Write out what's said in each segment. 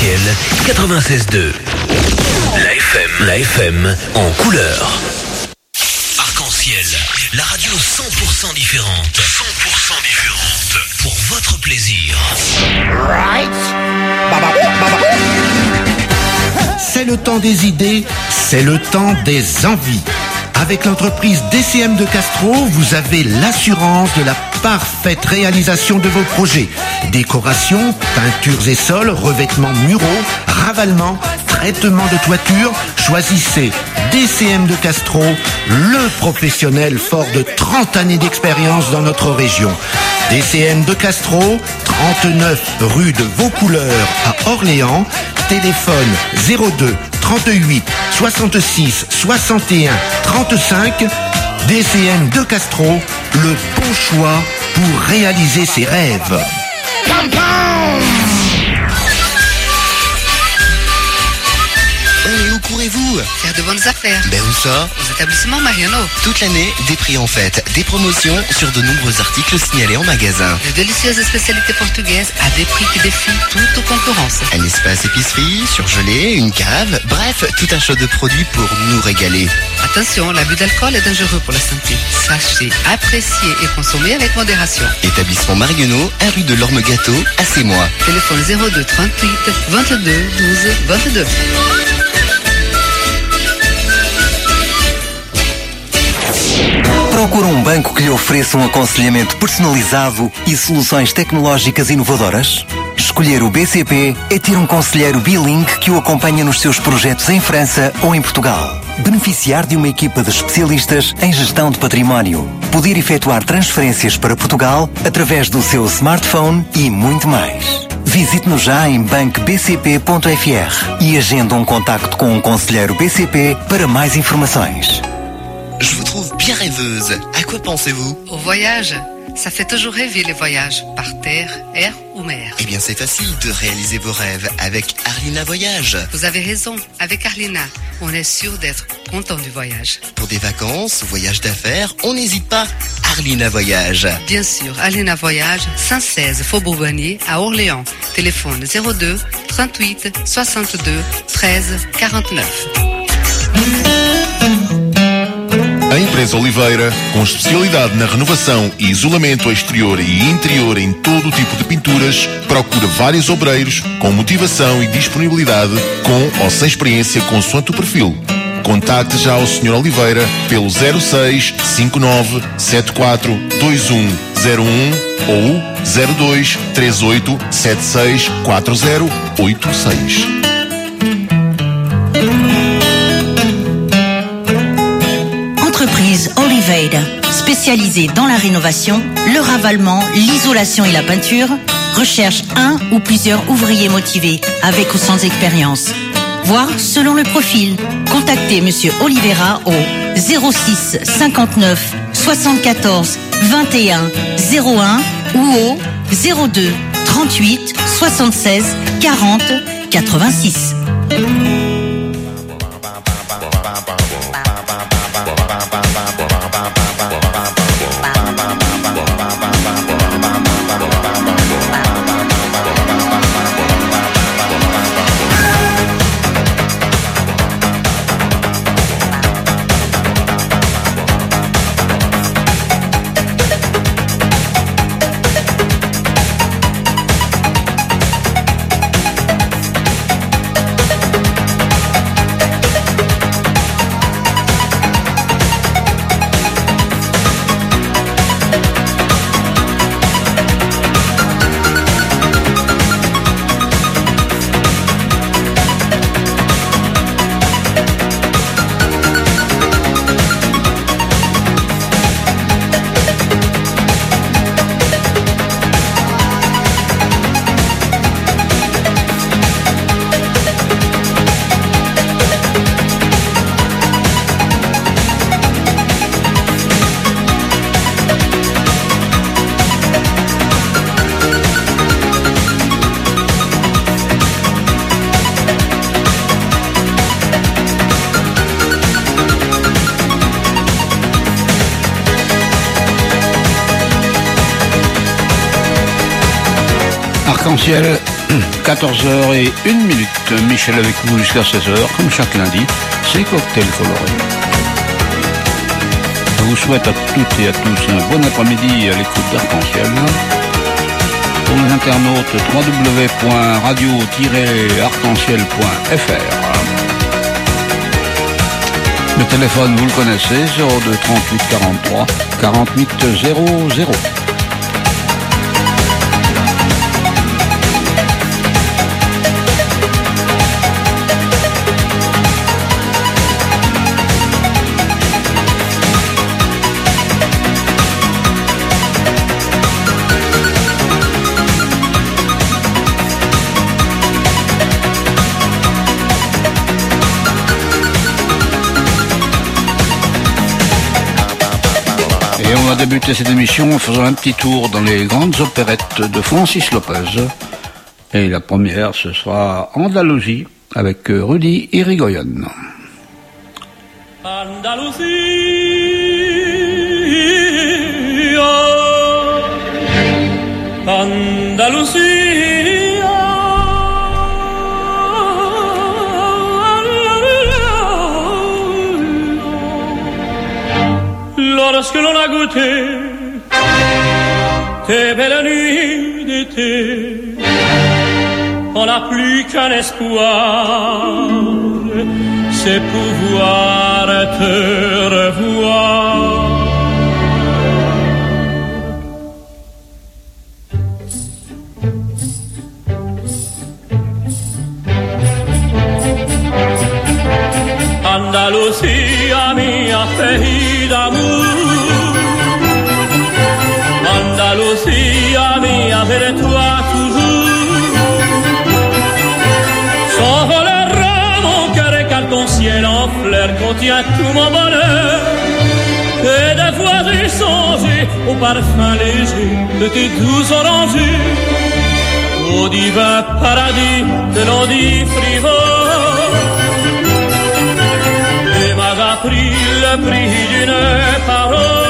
Arc-en-Ciel 96.2. La FM en couleur. Arc-en-Ciel, la radio 100% différente. 100% différente. Pour votre plaisir. Right. C'est le temps des idées, c'est le temps des envies. Avec l'entreprise DCM de Castro, vous avez l'assurance de la parfaite réalisation de vos projets. Décoration, peintures et sols, revêtements muraux, ravalement, traitement de toiture. Choisissez DCM de Castro, le professionnel fort de 30 années d'expérience dans notre région. DCM de Castro, 39 rue de Vaucouleurs à Orléans. Téléphone 02 38 66 61 35. DCM de Castro, le bon choix pour réaliser ses rêves. Et où courez-vous? Faire de bonnes affaires. Ben où ça? Aux établissements Mariano. Toute l'année, des prix en fête, des promotions sur de nombreux articles signalés en magasin. De délicieuses spécialités portugaises à des prix qui défient toute concurrence. Un espace épicerie, surgelé, une cave, bref, tout un choix de produits pour nous régaler. Attention, l'abus d'alcool est dangereux pour la santé. Sachez, apprécier et consommer avec modération. Établissement Marionneau, 1 rue de l'Orme-Gâteau, à Sémois. Téléphone 02 38 22 12 22. Procura banco que lhe ofereça aconselhamento personalizado e soluções tecnológicas inovadoras? Escolher o BCP é ter conselheiro bilingue que o acompanha nos seus projetos em França ou em Portugal. Beneficiar de uma equipa de especialistas em gestão de património. Poder efetuar transferências para Portugal através do seu smartphone e muito mais. Visite-nos já em bancobcp.fr e agende contacto com conselheiro BCP para mais informações. Je vous trouve bien rêveuse. À quoi pensez-vous? Au voyage. Ça fait toujours rêver les voyages, par terre, air ou mer. Eh bien, c'est facile de réaliser vos rêves avec Arlina Voyage. Vous avez raison, avec Arlina, on est sûr d'être content du voyage. Pour des vacances, voyages d'affaires, on n'hésite pas. Arlina Voyage. Bien sûr, Arlina Voyage, 116 Faubourg Bonnier à Orléans. Téléphone 02 38 62 13 49. A empresa Oliveira, com especialidade na renovação e isolamento exterior e interior em todo o tipo de pinturas, procura vários obreiros com motivação e disponibilidade, com ou sem experiência consoante o perfil. Contacte já o Sr. Oliveira pelo 06 59 74 2101 ou 02 38 76 4086. Entreprise Oliveira, spécialisée dans la rénovation, le ravalement, l'isolation et la peinture, recherche un ou plusieurs ouvriers motivés, avec ou sans expérience. Voire selon le profil. Contactez Monsieur Oliveira au 06 59 74 21 01 ou au 02 38 76 40 86. Arc-en-Ciel, 14h01. Michel avec vous jusqu'à 16h, comme chaque lundi, c'est Cocktail Coloré. Je vous souhaite à toutes et à tous un bon après-midi à l'écoute d'Arc-en-Ciel. Pour les internautes, www.radio-arc-en-ciel.fr. Le téléphone, vous le connaissez, 02 38 43 48 00. Et on va débuter cette émission en faisant un petit tour dans les grandes opérettes de Francis Lopez. Et la première, ce sera Andalousie avec Rudy Irigoyen. Andalusia, Andalusia. Lorsque l'on a goûté tes belles nuits d'été, on n'a plus qu'un espoir, c'est pouvoir te revoir. Andalusia, mia pays d'amour, Andalusia mia, vers toi toujours. S'envolera mon cœur car ton ciel en fleurs contient tout mon bonheur. Et des fois j'ai songé au parfum léger de tes doux orangers, au divin paradis que l'on dit frivole. Et m'a appris le prix d'une parole.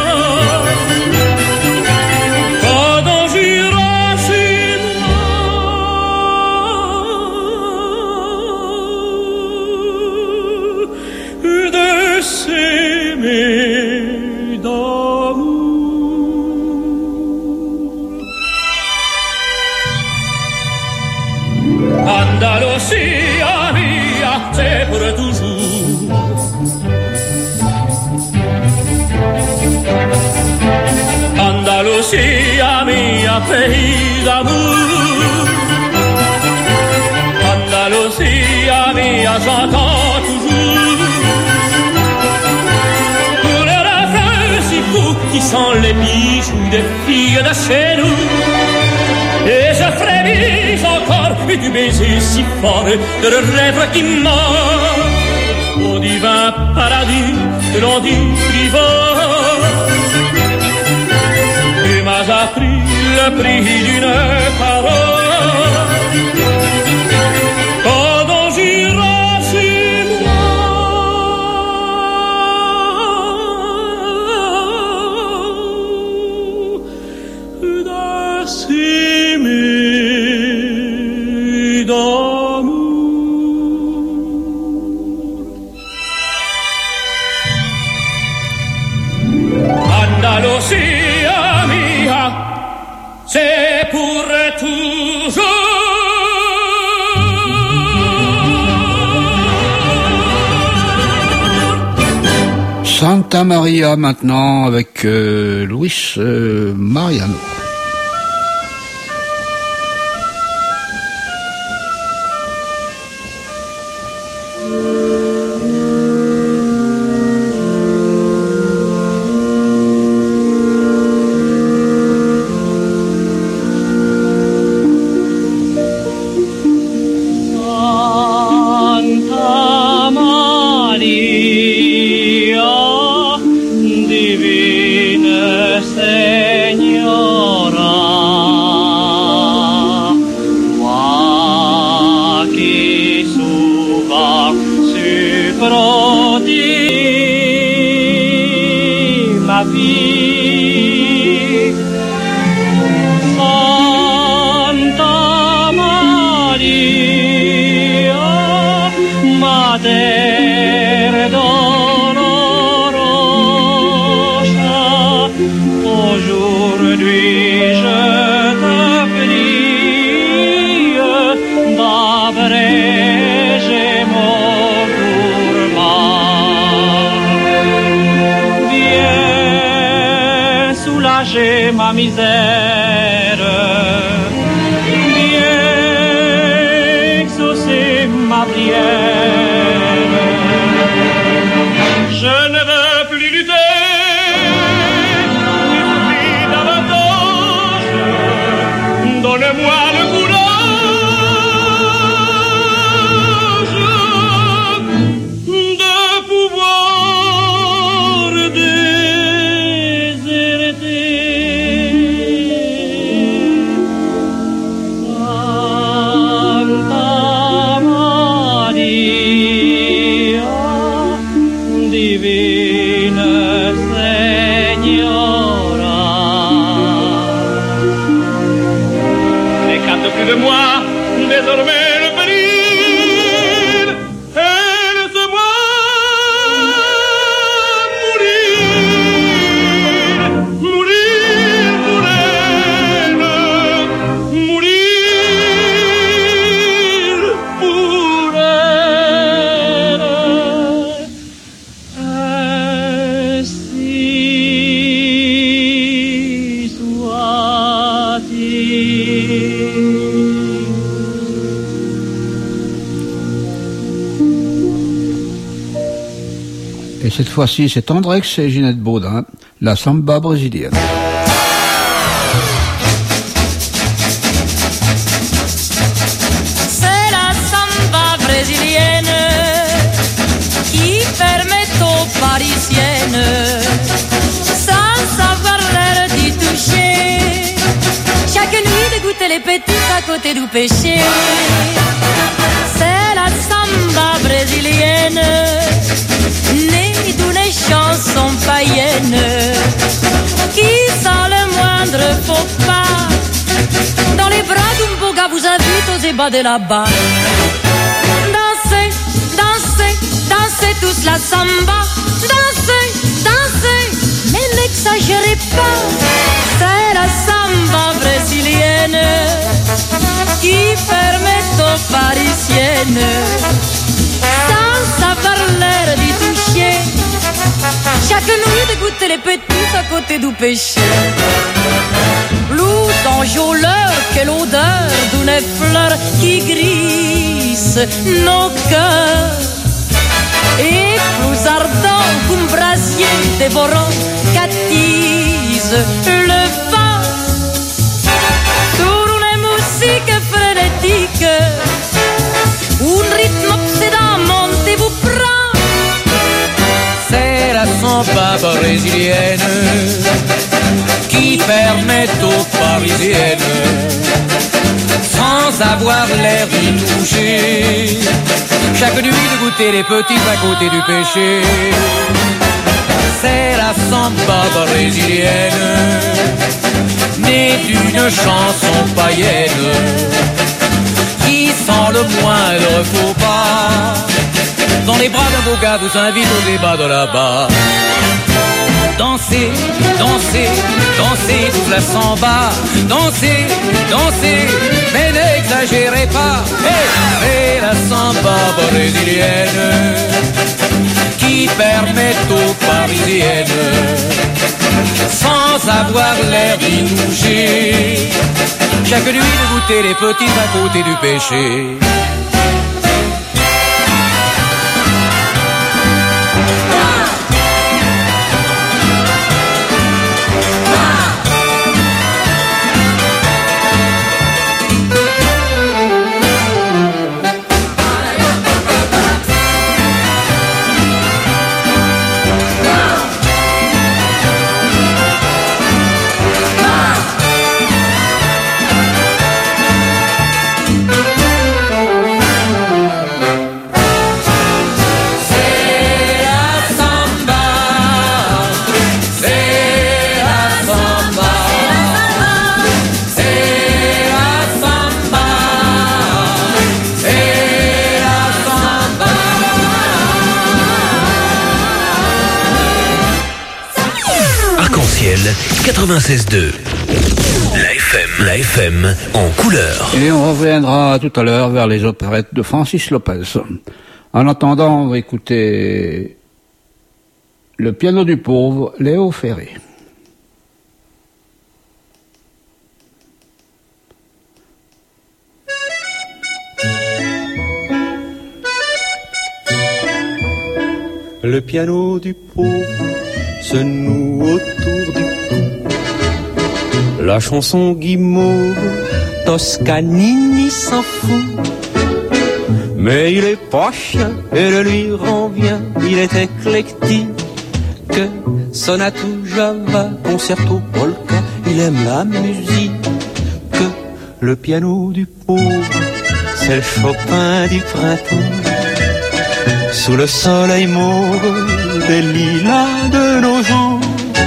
Andalusia mia, c'est pour toujours. Andalusia mia, pays d'amour. Andalusia mia, j'entends toujours pour le refrain si fou qui sent les bijoux des filles de chez nous. Et je frémis encore du baiser si fort de le rêve qui mord au divin paradis que l'on dit frivole. Tu m'as appris le prix d'une parole. Quand on jura chez moi, Andalusia mia, c'est pour toujours. Santa Maria maintenant avec Luis Mariano. Santa Maria. soulager ma misère, viens exaucer ma prière. Je ne veux plus lutter, ni souffrir davantage, donne-moi le courage de pouvoir déserter. Santa Maria, Divina Signora, n'écarte plus de moi désormais le péril, et laisse-moi mourir pour elle, mourir pour elle. Ainsi soit-il. Et cette fois-ci, c'est Andrex et Ginette Baudin, la samba brésilienne. C'est la samba brésilienne qui permet aux parisiennes, sans savoir l'heure d'y toucher, chaque nuit de goûter les petits à côté du péché. C'est la samba brésilienne, née d'une chanson païenne, qui sans le moindre faux pas, dans les bras d'un beau gars vous invite aux ébats de là-bas. Dansez, dansez, dansez tous la samba, dansez, dansez, mais n'exagérez pas. C'est la samba brésilienne qui permet aux parisiennes, sans savoir l'heure d'y toucher, chaque nuit de goûter les petits à côté du péché. Loup d'enjôleur, quelle odeur d'une fleur qui grise nos cœurs, et plus ardent qu'un brasier dévorant qu'attise le vent. Sur une musique frénétique, un rythme obsédant monte et vous prend. C'est la samba brésilienne qui permet aux parisiennes, sans avoir l'air d'y toucher, chaque nuit de goûter les petits à côté du péché. C'est la samba brésilienne, née d'une chanson païenne, qui sans le moindre faux pas, dans les bras d'un beau gars vous invite au débat de là-bas. Dansez, dansez, dansez toute la samba, dansez, dansez, mais n'exagérez pas. C'est la samba brésilienne qui permet aux parisiennes, sans avoir l'air d'y toucher, chaque nuit de goûter les petits à côté du péché. Arc-en-ciel 96.2. La FM en couleur. Et on reviendra tout à l'heure vers les opérettes de Francis Lopez. En attendant, on va écouter Le piano du pauvre, Léo Ferré. Le piano du pauvre se noue autour du cou. La chanson guimauve, Toscanini s'en fout. Mais il est pas chien et le lui rend bien. Il est éclectique, sonate ou java, concerto, polka. Il aime la musique. Le piano du pauvre, c'est le Chopin du printemps. Sous le soleil mauve des lilas de nos gens,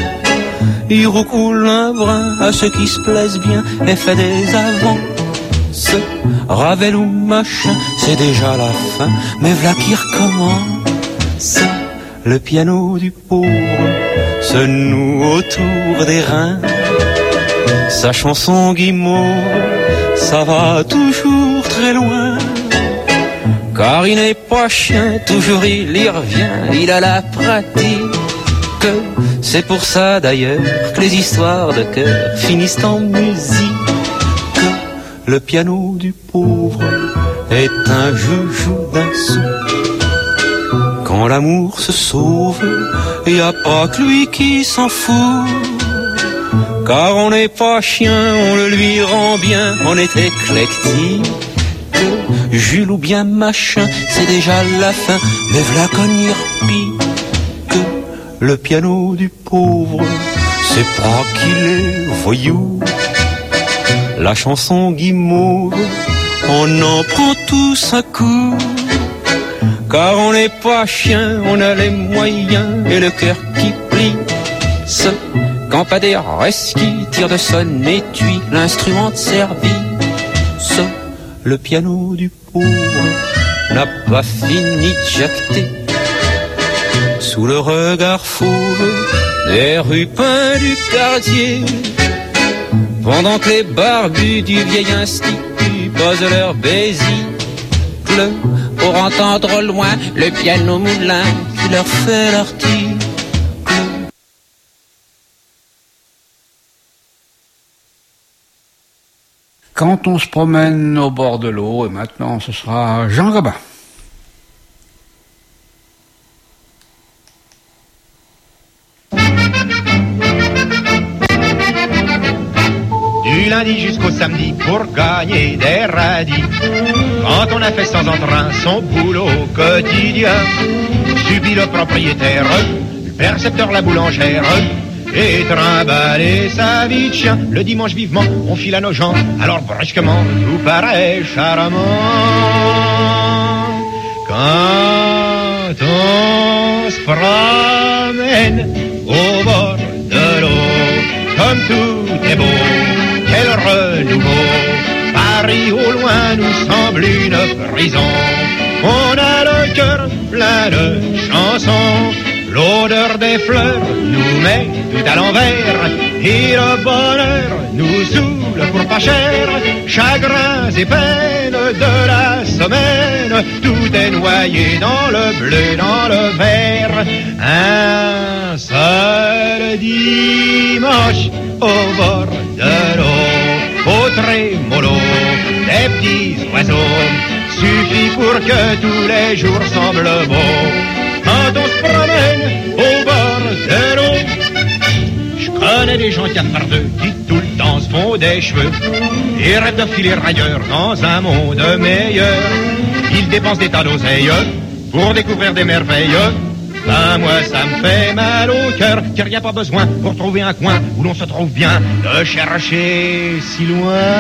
il recoule un brin à ceux qui se plaisent bien et fait des avances. Ravel ou machin, c'est déjà la fin, mais v'là qui recommence. Le piano du pauvre se noue autour des reins. Sa chanson guimauve, ça va toujours très loin. Car il n'est pas chien, toujours il y revient, il a la pratique. C'est pour ça d'ailleurs que les histoires de cœur finissent en musique. Le piano du pauvre est un joujou d'un sou. Quand l'amour se sauve, y a pas que lui qui s'en fout. Car on n'est pas chien, on le lui rend bien, on est éclectique. Jules ou bien machin, c'est déjà la fin, mais v'là qu'on y repique. Le piano du pauvre, c'est pas qu'il est voyou. La chanson guimauve, on en prend tous un coup. Car on n'est pas chien, on a les moyens et le cœur qui plie. Campadaire qui tire de son étui l'instrument de service. Le piano du pauvre n'a pas fini de jacter. Sous le regard fauve des rupins du quartier, pendant que les barbus du vieil institut posent leur bésicle pour entendre au loin le piano moulin qui leur fait l'article. Quand on se promène au bord de l'eau, et maintenant ce sera Jean Gabin. Du lundi jusqu'au samedi pour gagner des radis. Quand on a fait sans entrain son boulot quotidien, subit le propriétaire, le percepteur, la boulangère, et trimballer sa vie de chien. Le dimanche vivement, on file à nos gens, alors brusquement, tout paraît charmant. Quand on se promène au bord de l'eau, comme tout est beau, quel renouveau. Paris au loin nous semble une prison. On a le cœur plein de chansons. L'odeur des fleurs nous met tout à l'envers. Et le bonheur nous saoule pour pas cher. Chagrins et peines de la semaine, tout est noyé dans le bleu, dans le vert. Un seul dimanche au bord de l'eau, au trémolo des petits oiseaux, suffit pour que tous les jours semblent beaux. Quand on se promène au bord de l'eau, je connais des gens cafardeux qui tout le temps se font des cheveux et rêvent de filer ailleurs dans un monde meilleur. Ils dépensent des tas d'oseilles pour découvrir des merveilles. Ben moi ça me fait mal au cœur, car y a pas besoin pour trouver un coin où l'on se trouve bien de chercher si loin.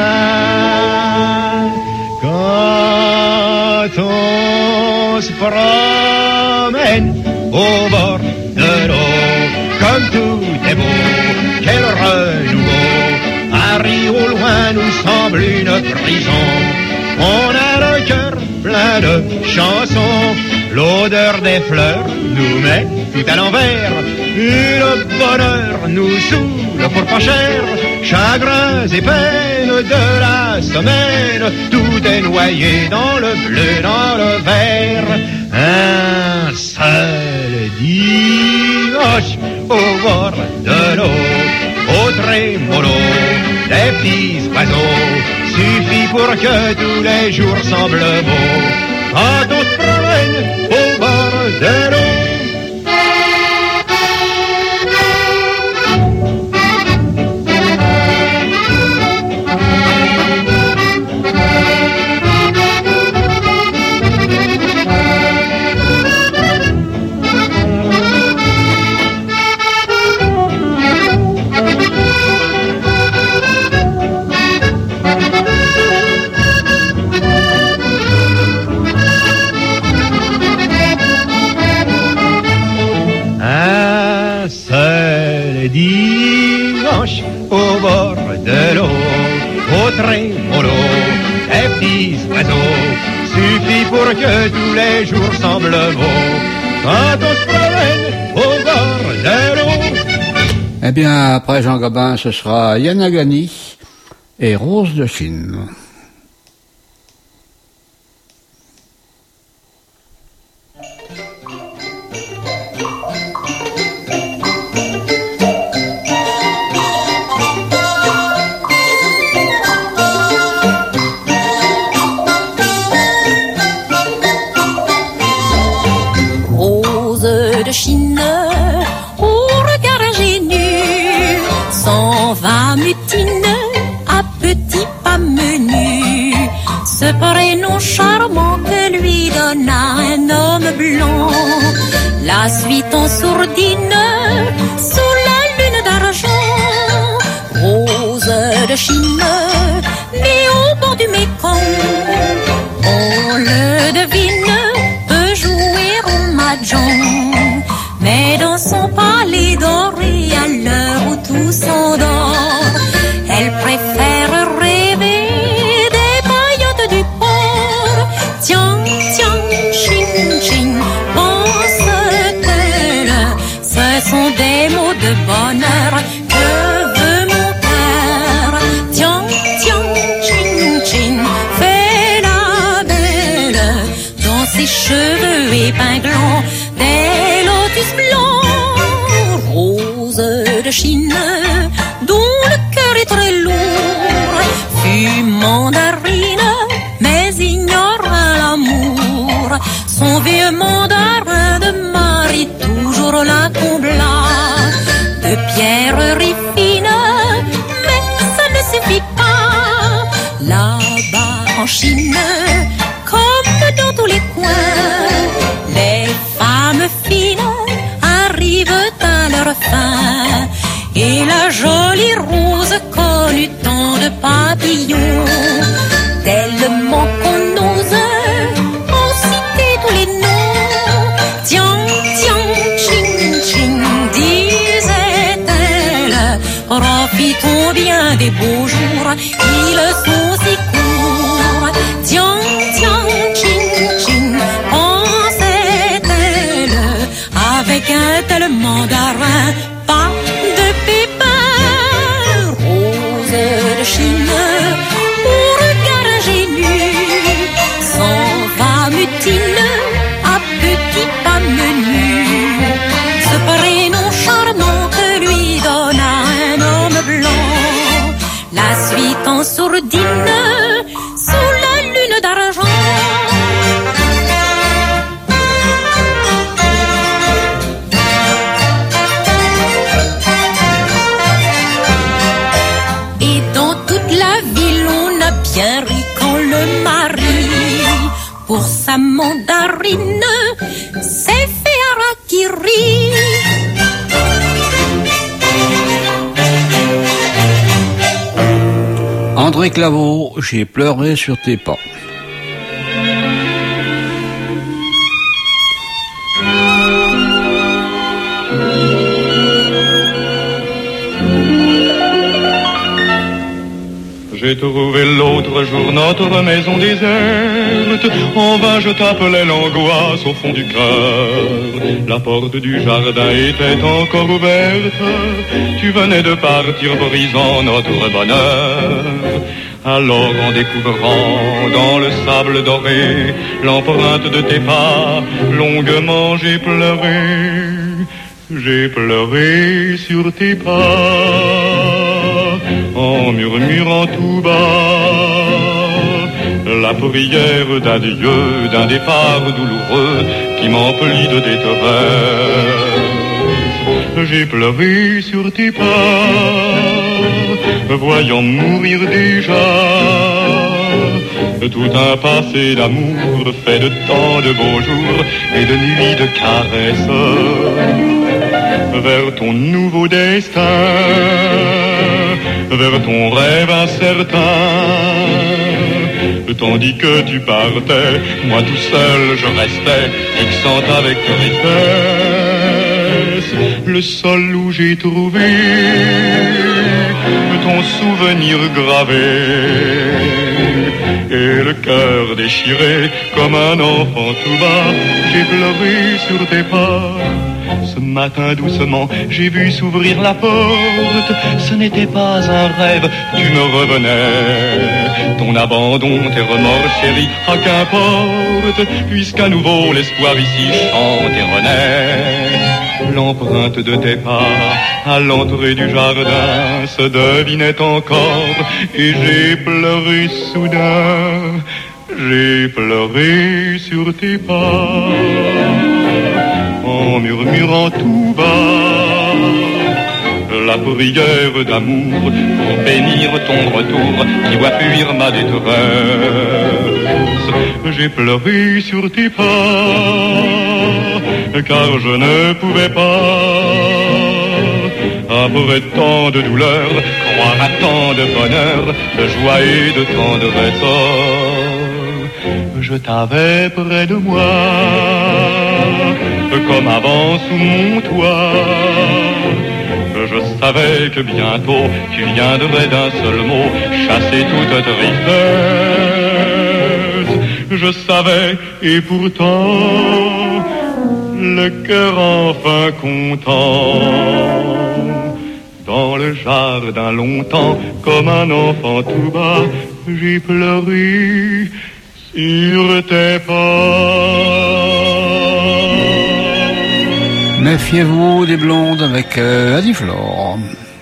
Quand on se promène au bord de l'eau, comme tout est beau, quel renouveau. Paris au loin nous semble une prison. On a le cœur plein de chansons. L'odeur des fleurs nous met tout à l'envers. Et le bonheur nous saoule pour pas cher. Chagrins et peines de la semaine, tout est noyé dans le bleu, dans le vert. Un seul dimanche au bord de l'eau, au trémolo des petits oiseaux, suffit pour que tous les jours semblent beaux. Quand on se promène au bord de l'eau, suffit pour que tous les jours semblent beaux quand on se promène au bord de l'eau. Eh bien, après Jean Gabin, ce sera Yanagani et Rose de Chine. Chine, au regard ingénu, s'en va mutine à petits pas menus. Ce prénom charmant que lui donna un homme blanc, la suite en sourdine sous la lune d'argent. Rose de Chine, née au bord du Mékong, on le devine, peut jouer au mahjong. Mais dans son palais doré, à l'heure où tout s'endort, elle préfère rêver des paillotes du port. Tiens, tiens, ching, ching, pense-t-elle, ce sont des mots de bonheur que veut mon cœur. Tiens, tiens, ching, ching, fais la belle dans ses cheveux épinglants. Rose de Chine, dont le cœur est très lourd, fut mandarine, mais ignore l'amour. Son vieux mandarin de mari toujours la combla de pierreries fines, mais ça ne suffit pas. Là-bas en Chine, comme dans tous les coins, les femmes fines arrivent à leur fin, et la jolie Rose connut tant de papillons, tellement qu'on ose en citer tous les noms. Tiens, tiens, ching, ching, disait-elle, profitons bien des beaux jours, ils sont si courts. Tiens, tiens, ching, ching, pensait-elle, avec un tel mandarin, pas de pépin. Rose de Chine, au regard ingénu, s'en va mutine à petits pas menus. Ce prénom charmant que lui donna un homme blanc, la suite en sourdine sous la lune d'argent. Bien ri quand le mari, pour sa mandarine, s'est fait harakiri. André Claveau, j'ai pleuré sur tes pas. J'ai trouvé l'autre jour notre maison déserte. En vain je t'appelais l'angoisse au fond du cœur. La porte du jardin était encore ouverte. Tu venais de partir brisant notre bonheur. Alors en découvrant dans le sable doré l'empreinte de tes pas, longuement j'ai pleuré. J'ai pleuré sur tes pas, en murmurant tout bas la prière d'adieu, d'un départ douloureux qui m'emplit de détresse. J'ai pleuré sur tes pas, voyant mourir déjà tout un passé d'amour fait de tant de beaux jours et de nuits de caresses, vers ton nouveau destin, vers ton rêve incertain. Tandis que tu partais, moi tout seul je restais, fixant avec tristesse le sol où j'ai trouvé ton souvenir gravé. et le cœur déchiré comme un enfant tout bas, j'ai pleuré sur tes pas. Ce matin doucement, j'ai vu s'ouvrir la porte. Ce n'était pas un rêve, tu me revenais. Ton abandon, tes remords chéris, à qu'importe, puisqu'à nouveau l'espoir ici chante et renaît. L'empreinte de tes pas à l'entrée du jardin se devinait encore, et j'ai pleuré soudain. J'ai pleuré sur tes pas, en murmurant tout bas la prière d'amour pour bénir ton retour qui doit fuir ma détresse. J'ai pleuré sur tes pas, car je ne pouvais pas, après tant de douleur, croire à tant de bonheur, de joie et de tendresse. Je t'avais près de moi, comme avant sous mon toit. Je savais que bientôt tu viendrais d'un seul mot chasser toute tristesse. Je savais, et pourtant le cœur enfin content, dans le jardin longtemps, comme un enfant tout bas, j'ai pleuré sur tes pas. Méfiez-vous des blondes avec Adiflore.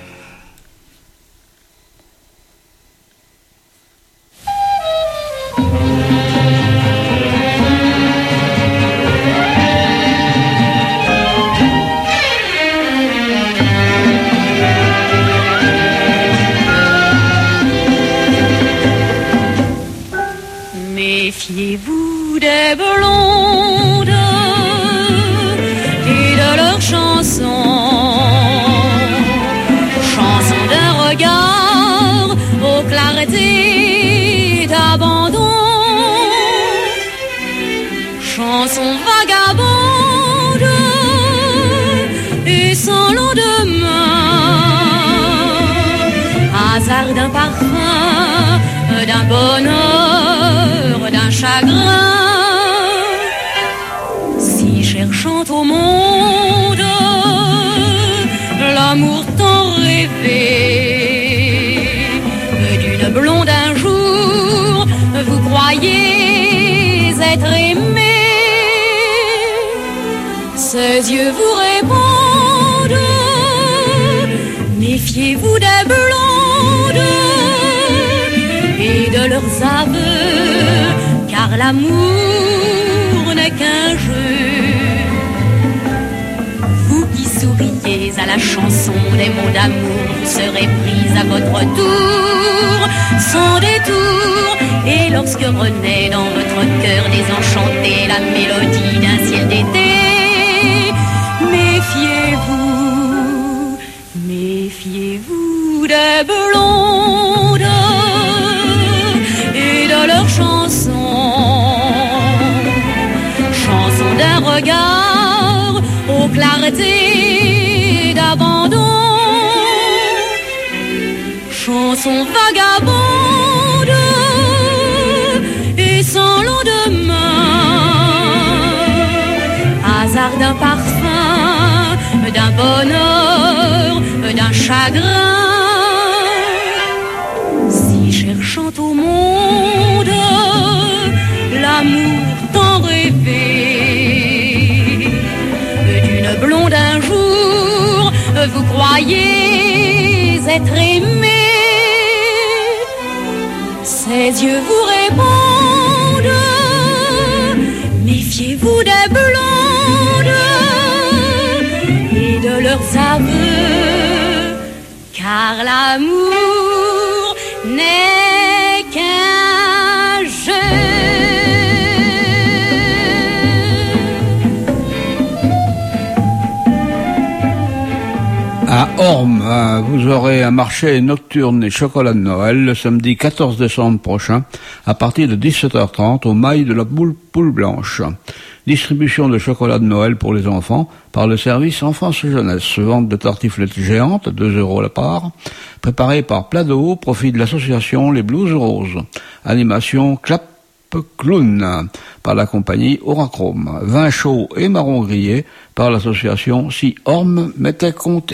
Méfiez-vous des blondes et de leurs chansons, chansons d'un regard aux clartés d'abandon, chansons vagabondes et sans lendemain, hasard d'un parfum, d'un bonheur, d'un chagrin. Si cherchant au monde l'amour tant rêvé, d'une blonde un jour vous croyez être aimé, ses yeux vous répondent, méfiez-vous des blondes et de leurs aveux, car l'amour n'est qu'un jeu. Vous qui souriez à la chanson des mots d'amour, vous serez prise à votre tour, sans détour. Et lorsque renaît dans votre cœur désenchanté la mélodie d'un ciel d'été, méfiez-vous, méfiez-vous des blondes et de leurs chansons, chansons d'un regard aux clartés d'abandon, chansons vagabondes et sans lendemain, hasard d'un parfum, d'un bonheur, d'un chagrin. Si cherchant au monde l'amour tant rêvé, d'une blonde un jour vous croyez être aimé, ses yeux vous répondent, méfiez-vous des blondes et de leurs aveux, car l'amour n'est qu'un jeu. À Orme, vous aurez un marché nocturne et chocolat de Noël le samedi 14 décembre prochain à partir de 17h30 au mail de la Poule Blanche. Distribution de chocolat de Noël pour les enfants par le service Enfance Jeunesse. Vente de tartiflettes géantes, 2 € la part. Préparée par Plado au profit de l'association Les Blues Roses. Animation Clap Clown par la compagnie Orachrome. Vin chaud et marron grillé par l'association Si Orme m'était compté.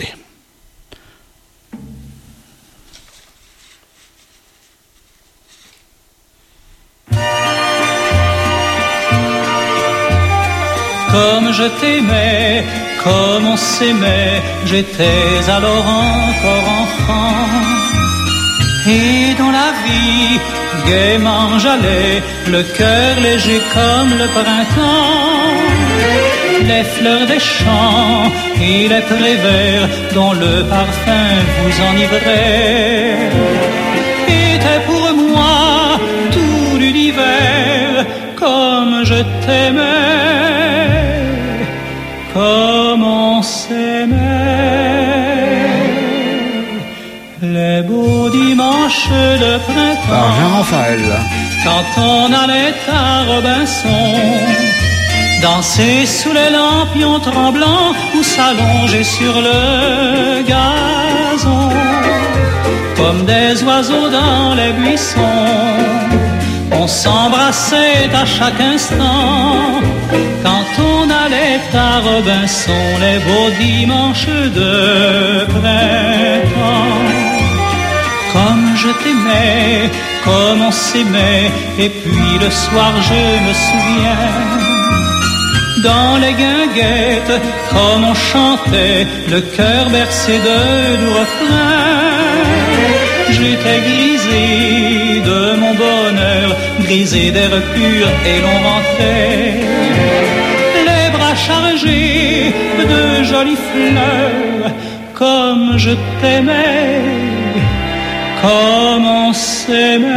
Comme je t'aimais, comme on s'aimait, j'étais alors encore enfant. Et dans la vie, gaiement j'allais, le cœur léger comme le printemps. Les fleurs des champs et les prés verts dont le parfum vous enivrait étaient pour moi tout l'univers. Comme je t'aimais, comme on s'aimait. Les beaux dimanches de printemps, par Jean-Raphaël. Quand on allait à Robinson, danser sous les lampions tremblants ou s'allonger sur le gazon, comme des oiseaux dans les buissons. On s'embrassait à chaque instant quand on allait à Robinson, les beaux dimanches de printemps. Comme je t'aimais, comme on s'aimait, et puis le soir je me souviens, dans les guinguettes, comme on chantait, le cœur bercé de doux refrains. J'étais grisé de mon bonheur, grisé d'air pur, et l'on rentrait les bras chargés de jolies fleurs. Comme je t'aimais, comme on s'aimait.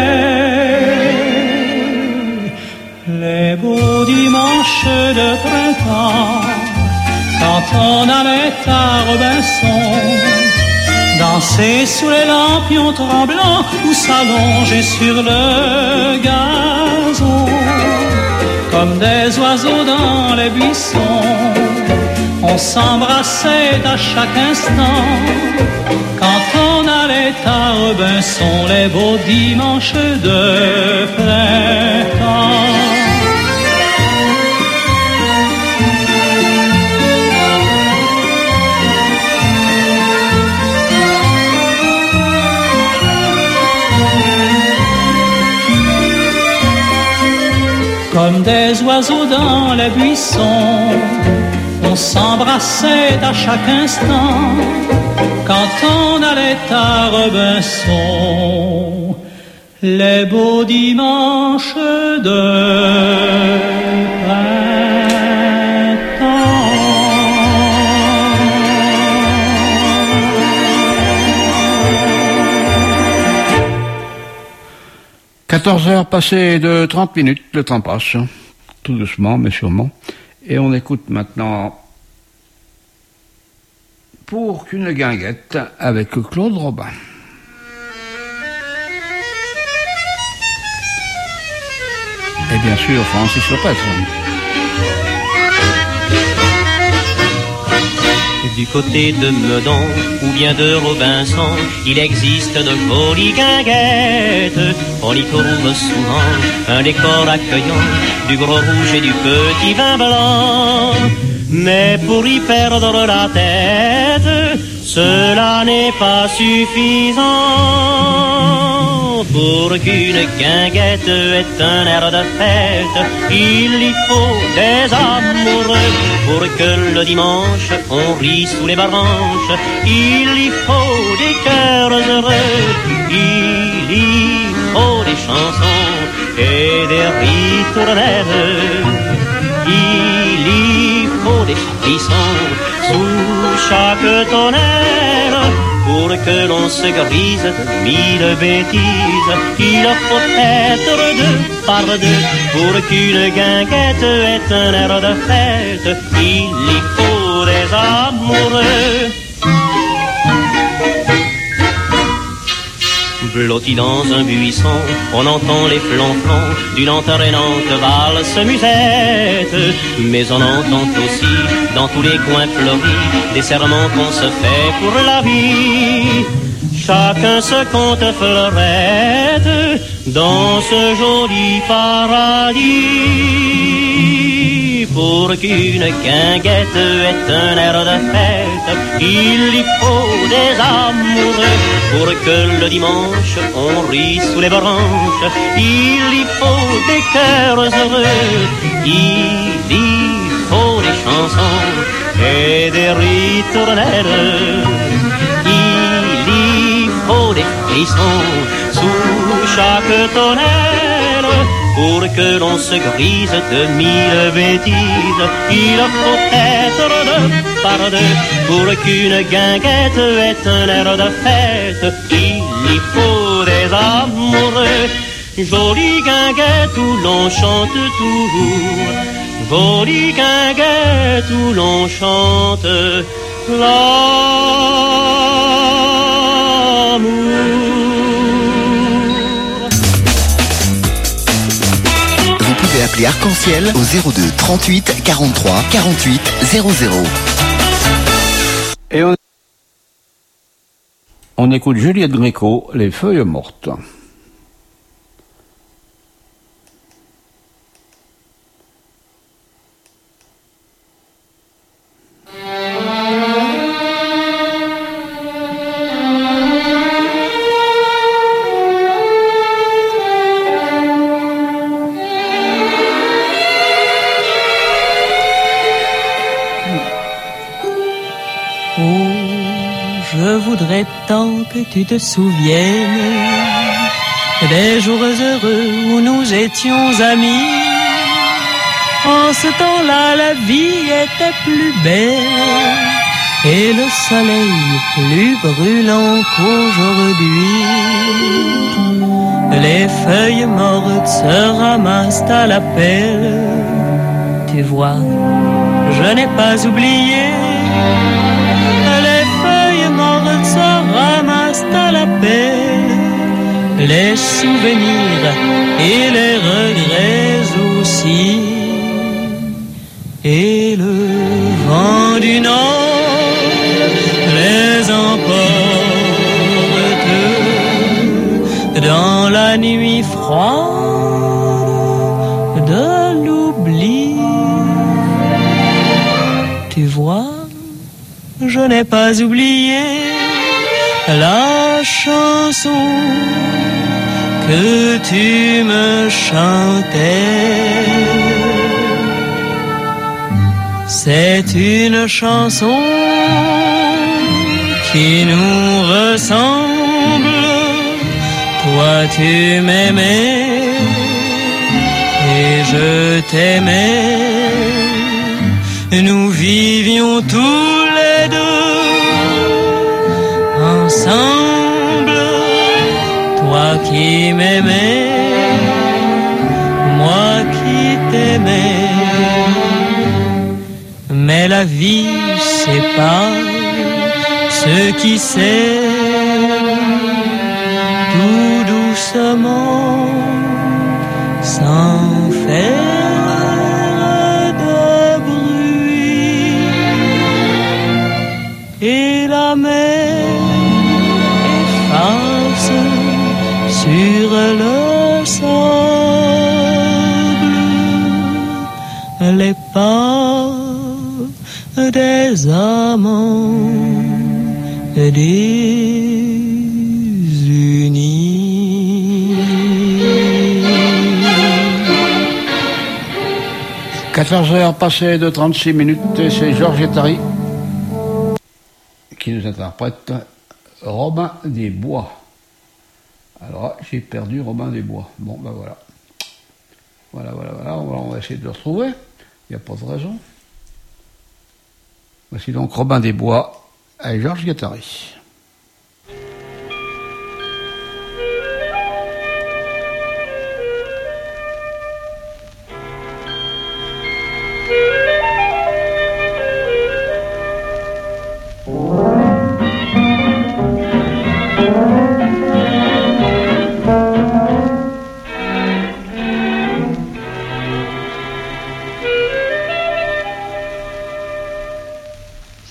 Les beaux dimanches de printemps, quand on allait à Robinson, danser sous les lampions tremblants ou s'allonger sur le gazon, comme des oiseaux dans les buissons. On s'embrassait à chaque instant quand on allait à Robinson, les beaux dimanches de printemps. Comme des oiseaux dans les buissons, on s'embrassait à chaque instant quand on allait à Robinson, les beaux dimanches de printemps. 14h passées de 30 minutes, le temps passe, tout doucement mais sûrement. Et on écoute maintenant Pour qu'une guinguette avec Claude Robin. Et bien sûr Francis Lopez. Du côté de Meudon ou bien de Robinson, il existe de jolies guinguettes. On y trouve souvent un décor accueillant, du gros rouge et du petit vin blanc. Mais pour y perdre la tête, cela n'est pas suffisant. Pour qu'une guinguette ait un air de fête, il y faut des amoureux. Pour que le dimanche on rit sous les branches, il y faut des cœurs heureux. Il y faut des chansons et des ritournelles. Il y faut des frissons sous chaque tonnerre. Pour que l'on se grise de mille bêtises, il faut être deux par deux. Pour qu'une guinguette ait un air de fête, il y faut des amoureux. blotti dans un buisson, on entend les flonflons d'une entraînante valse musette. Mais on entend aussi, dans tous les coins fleuris, des serments qu'on se fait pour la vie. Chacun se compte fleurette dans ce joli paradis. Pour qu'une guinguette ait un air de fête, il y faut des amoureux. Pour que le dimanche on rit sous les branches, il y faut des cœurs heureux. Il y faut des chansons et des ritournelles. Il y faut des frissons sous chaque tonnelle. Pour que l'on se grise de mille bêtises, il faut être deux par deux. Pour qu'une guinguette ait un air de fête, il y faut des amoureux. Jolie guinguette où l'on chante toujours, jolie guinguette où l'on chante l'amour. Vous pouvez appeler Arc-en-Ciel au 02 38 43 48 00. Et on écoute Juliette Gréco, Les Feuilles Mortes. Tant que tu te souviennes des jours heureux où nous étions amis. En ce temps-là, la vie était plus belle et le soleil plus brûlant qu'aujourd'hui. Les feuilles mortes se ramassent à la pelle. Tu vois, je n'ai pas oublié. Se ramassent à la pelle les souvenirs et les regrets aussi. Et le vent du nord les emporte dans la nuit froide de l'oubli. Tu vois, je n'ai pas oublié la chanson que tu me chantais. C'est une chanson qui nous ressemble. Toi tu m'aimais et je t'aimais. Nous vivions tous les deux ensemble, toi qui m'aimais, moi qui t'aimais. Mais la vie sépare ceux qui s'aiment tout doucement, sans faire de bruit. Et la mer sur le sable les pas des amants désunis. 14h passées de 36 minutes, et c'est Georges Ettari qui nous interprète Robin des Bois. Alors, j'ai perdu Robin des Bois. Bon, ben voilà. Voilà. On va essayer de le retrouver. Il n'y a pas de raison. Voici donc Robin des Bois avec Georges Ettari.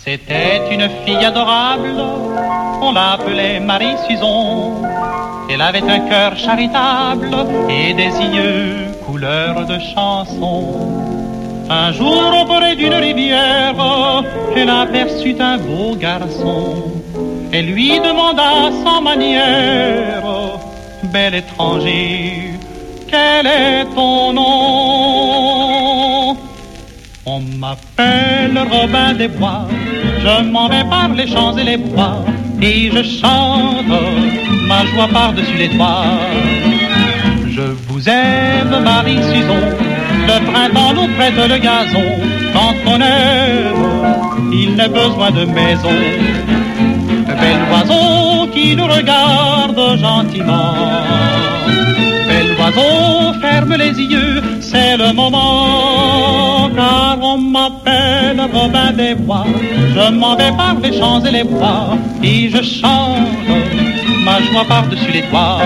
C'était une fille adorable, on l'appelait Marie Suzon. Elle avait un cœur charitable et des yeux couleur de chanson. Un jour auprès d'une rivière, elle aperçut un beau garçon. Elle lui demanda sans manière, bel étranger, quel est ton nom? On m'appelle Robin des Bois, je m'en vais par les champs et les bois, et je chante ma joie par-dessus les toits. Je vous aime, Marie Suzon, le printemps nous prête le gazon. Quand on aime, il n'est besoin de maison. Bel oiseau qui nous regarde gentiment, bel oiseau, ferme les yeux, c'est le moment. Car on m'appelle Robin des Bois, je m'en vais par les champs et les bois, et je chante ma joie par-dessus les toits.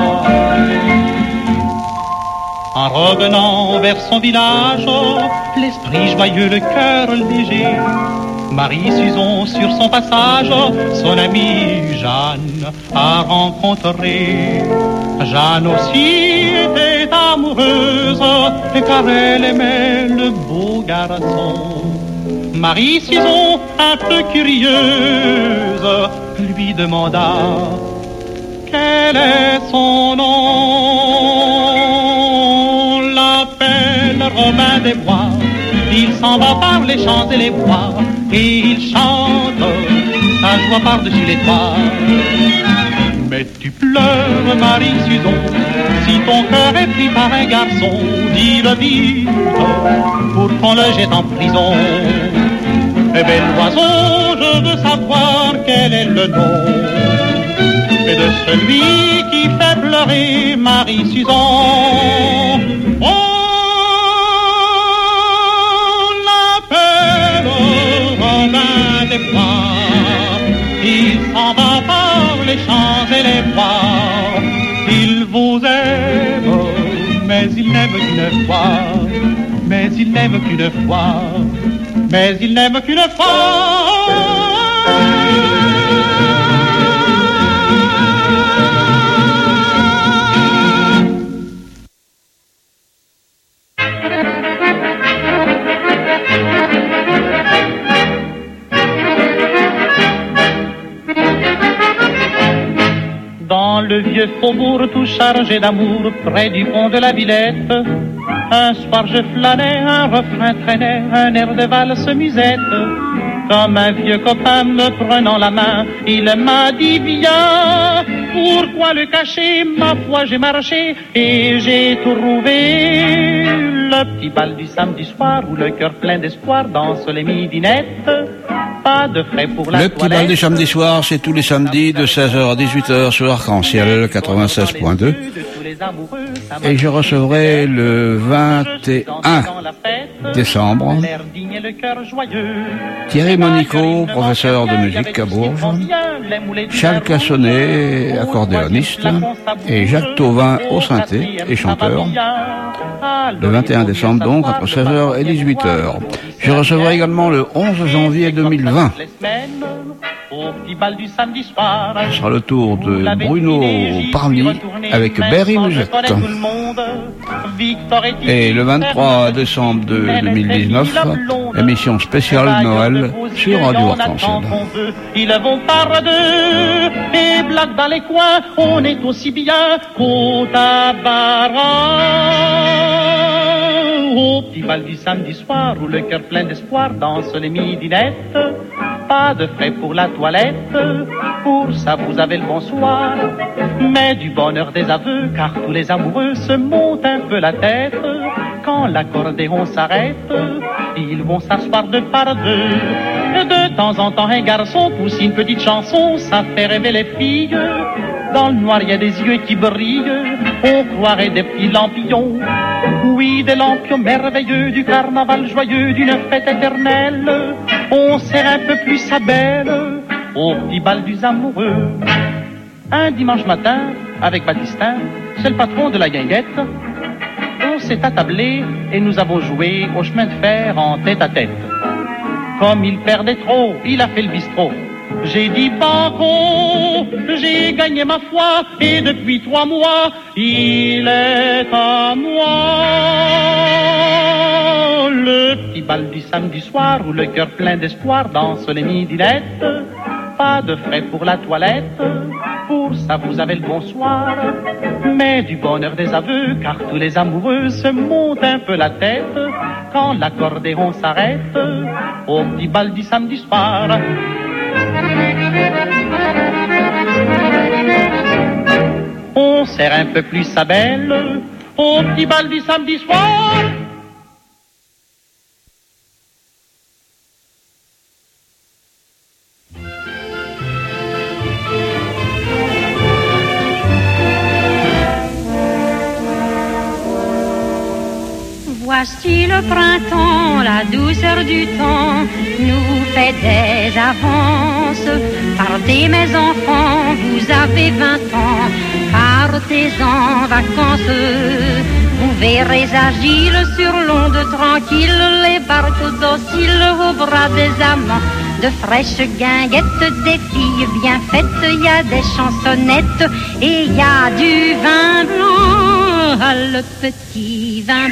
En revenant vers son village, l'esprit joyeux, le cœur léger, Marie Suzon sur son passage, son amie Jeanne a rencontré. Jeanne aussi était amoureuse, car elle aimait le beau garçon. Marie Suzon, un peu curieuse, lui demanda quel est son nom. L'appelle Robin des Bois, il s'en va par les champs et les bois, et il chante sa joie par-dessus les toits. Mais tu pleures, Marie Suzon, si ton cœur est pris par un garçon, dis-le vite pour qu'on le jette en prison. Eh bel oiseau, je veux savoir quel est le nom et de celui qui fait pleurer Marie Suzon. Il s'en va par les champs et les bois. Il vous aime, mais il n'aime qu'une fois. Mais il n'aime qu'une fois. Mais il n'aime qu'une fois. Dans le vieux faubourg tout chargé d'amour, près du pont de la Villette, un soir je flânais, un refrain traînait, un air de valse musette. Comme un vieux copain me prenant la main, il m'a dit viens, pourquoi le cacher? Ma foi j'ai marché et j'ai trouvé. Le petit bal du samedi soir où le cœur plein d'espoir danse les midinettes. Pas de frais pour la toilette. Le petit bal du samedi soir, c'est tous les samedis de 16h à 18h sur Arc-en-Ciel 96.2. Et je recevrai le 21 décembre Thierry Monico, professeur de musique à Bourges, Charles Cassonnet, accordéoniste, et Jacques Tauvin au synthé et chanteur. Le 21 décembre donc, entre 16h et 18h. Je recevrai également le 11 janvier 2020. Ce sera le tour de Bruno Parly avec Berry Musette. Et le 23 décembre de 2019, émission spéciale Noël sur Radio Arc-en-Ciel. Ils vont par deux et blagues dans les coins, on est aussi bien qu'au tabac. Au petit bal du samedi soir où le cœur plein d'espoir danse les midinettes. Pas de frais pour la toilette, pour ça vous avez le bonsoir. Mais du bonheur des aveux, car tous les amoureux se montent un peu la tête. Quand l'accordéon s'arrête, ils vont s'asseoir deux par deux. De temps en temps un garçon pousse une petite chanson, ça fait rêver les filles. Dans le noir il y a des yeux qui brillent, on croirait des petits lampillons. Oui, des lampions merveilleux du carnaval joyeux d'une fête éternelle. On serre un peu plus sa belle au petit bal des amoureux. Un dimanche matin, avec Baptistin, c'est le patron de la guinguette, on s'est attablé et nous avons joué au chemin de fer en tête à tête. Comme il perdait trop, il a fait le bistrot. J'ai dit banco, j'ai gagné ma foi, et depuis 3 mois, il est à moi. Le petit bal du samedi soir, où le cœur plein d'espoir danse les midinettes. Pas de frais pour la toilette, pour ça vous avez le bonsoir. Mais du bonheur des aveux, car tous les amoureux se montent un peu la tête quand l'accordéon s'arrête au petit bal du samedi soir. On serre un peu plus sa belle au petit bal du samedi soir. Voici le printemps, la douceur du temps nous fait des avances. Partez mes enfants, vous avez 20 ans, partez en vacances. Vous verrez agiles sur l'onde tranquille, les barques dociles au bras des amants. De fraîches guinguettes, des filles bien faites, il y a des chansonnettes et il y a du vin blanc, le petit vin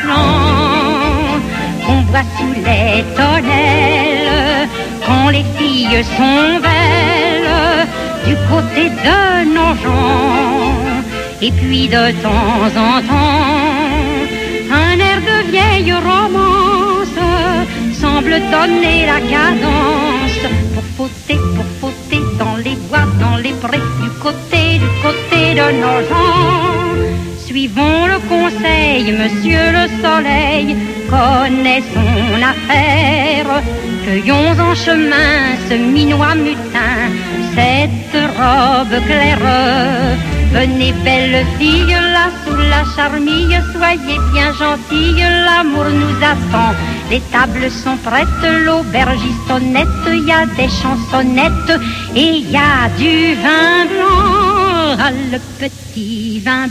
blanc qu'on boit sous les tonnelles quand les filles sont belles du côté de nos gens. Et puis de temps en temps, un air de vieille romance semble donner la cadence pour fauter dans les bois, dans les prés, du côté de nos gens. Suivons le conseil, monsieur le soleil, connaît son affaire. Cueillons en chemin ce minois mutin, cette robe claire. Venez belle fille, là sous la charmille, soyez bien gentille, l'amour nous attend. Les tables sont prêtes, l'aubergiste honnête, il y a des chansonnettes et il y a du vin blanc, le petit vin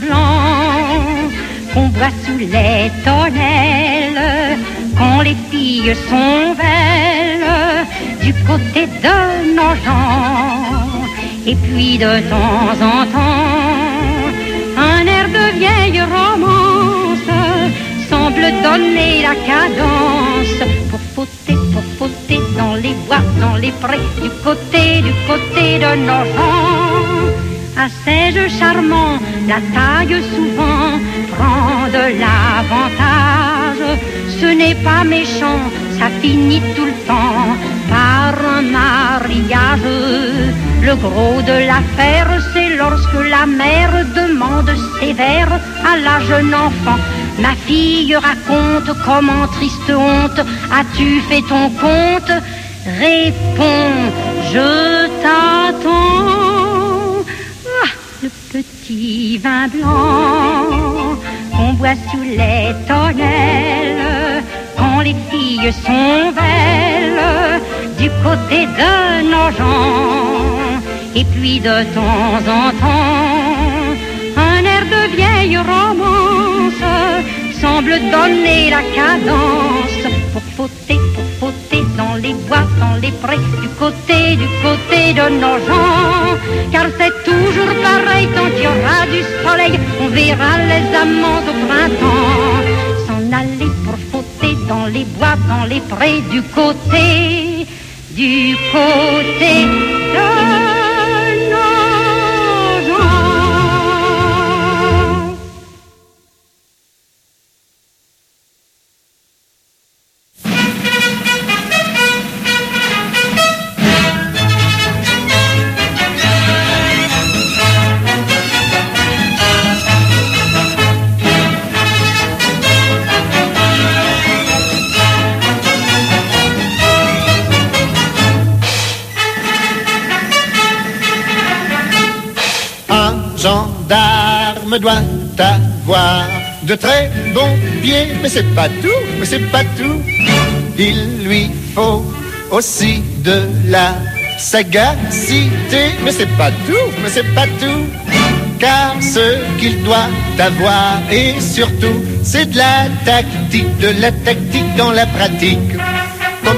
blanc qu'on boit sous les tonnelles quand les filles sont belles du côté de nos gens. Et puis de temps en temps, un air de vieille romance semble donner la cadence pour fauter dans les bois, dans les prés, du côté de nos gens. À ces jeux charmants, la taille souvent prend de l'avantage. Ce n'est pas méchant, ça finit tout le temps par un mariage. Le gros de l'affaire, c'est lorsque la mère demande sévère à la jeune enfant: ma fille, raconte comment, triste honte, as-tu fait ton compte? Réponds, je t'attends. Ah, le petit vin blanc qu'on boit sous les tonnelles quand les filles sont belles du côté de nos gens. Et puis de temps en temps, un air de vieille romance semble donner la cadence pour fauter dans les bois, dans les prés, du côté de nos gens. Car c'est toujours pareil, tant qu'il y aura du soleil, on verra les amants au printemps s'en aller pour fauter dans les bois, dans les prés, du côté de gendarme doit avoir de très bons pieds, mais c'est pas tout, il lui faut aussi de la sagacité, mais c'est pas tout, car ce qu'il doit avoir, et surtout, c'est de la tactique dans la pratique. Comme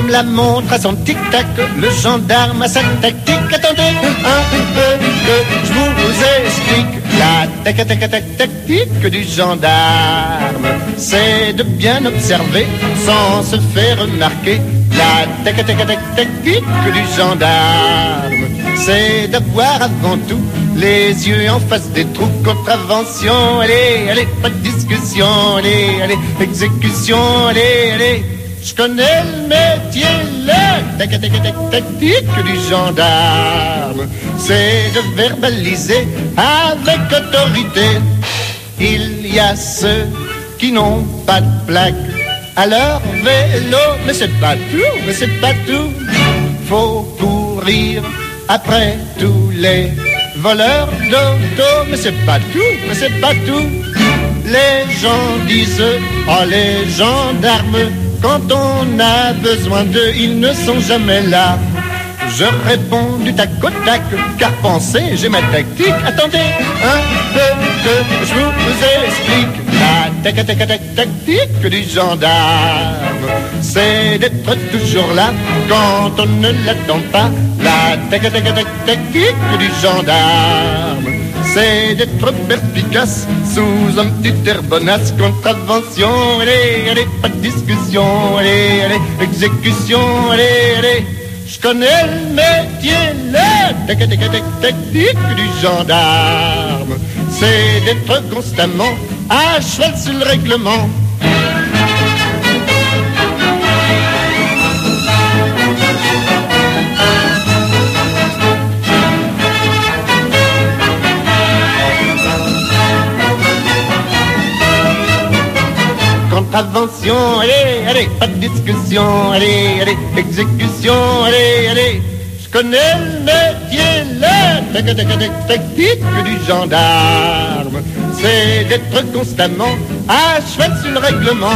comme la montre à son tic-tac, le gendarme a sa tactique. Attendez un peu que je vous explique. La tactique du gendarme, c'est de bien observer sans se faire remarquer. La tactique du gendarme, c'est d'avoir avant tout les yeux en face des trous. Contravention, allez, allez, pas de discussion, allez, allez, exécution, allez, allez. Je connais le métier, la tactique du gendarme, c'est de verbaliser avec autorité. Il y a ceux qui n'ont pas de plaque à leur vélo, mais c'est pas tout, mais c'est pas tout. Faut courir après tous les voleurs d'auto, mais c'est pas tout, mais c'est pas tout. Les gens disent, oh les gendarmes, quand on a besoin d'eux, ils ne sont jamais là. Je réponds du tac au tac, car pensez, j'ai ma tactique. Attendez un peu que je vous explique. La tactique du gendarme, c'est d'être toujours là quand on ne l'attend pas. La tactique du gendarme, c'est d'être perspicace sous un petit air bonasse. Contravention, allez, allez, pas de discussion, allez, allez, exécution, allez, allez. Je connais le métier, la tactique du gendarme, c'est d'être constamment à cheval sur le règlement. Contravention, allez, allez, pas de discussion, allez, allez, exécution, allez, allez. Je connais le métier, la tactique du gendarme, c'est d'être constamment à cheval sur le règlement.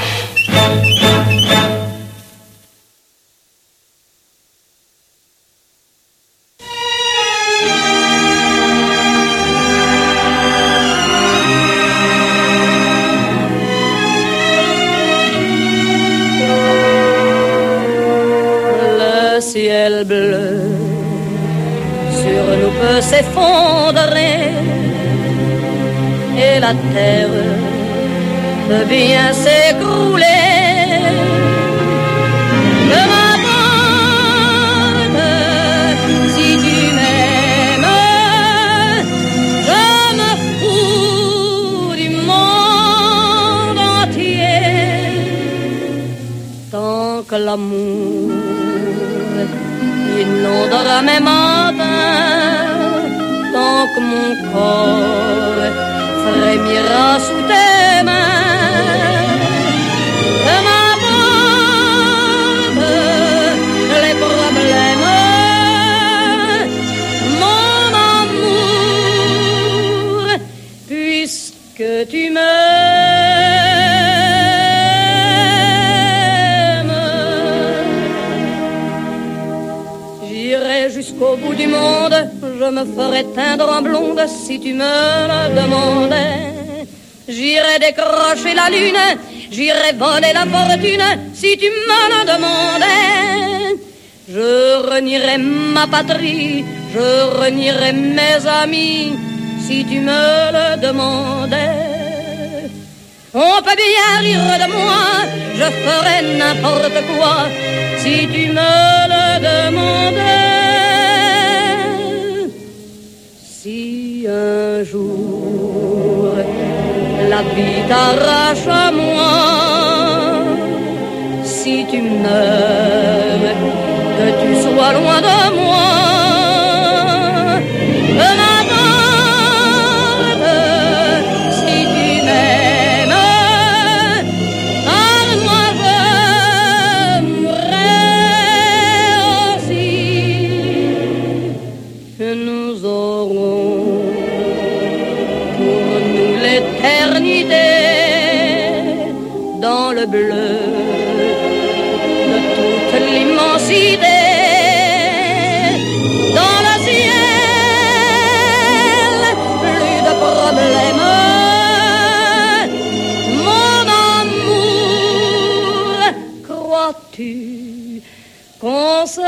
Ciel bleu sur nous peut s'effondrer et la terre peut bien s'écrouler. De ma part, si tu m'aimes, je me fous du monde entier. Tant que l'amour inondera mes matins, tant que mon corps frémira sous tes mains. De ma part, les problèmes, mon amour, puisque tu jusqu'au bout du monde, je me ferai teindre en blonde si tu me le demandais. J'irai décrocher la lune, j'irai voler la fortune si tu me le demandais. Je renierai ma patrie, je renierai mes amis si tu me le demandais. On peut bien rire de moi, je ferai n'importe quoi si tu me le demandais. Si un jour la vie t'arrache à moi, si tu meurs, que tu sois loin de moi, de ma part, si tu m'aimes, par moi je mourrai aussi. Nous aurons pour nous l'éternité dans le bleu de toute l'immensité, dans le ciel, plus de problèmes. Mon amour, crois crois-tu qu'on s'aime?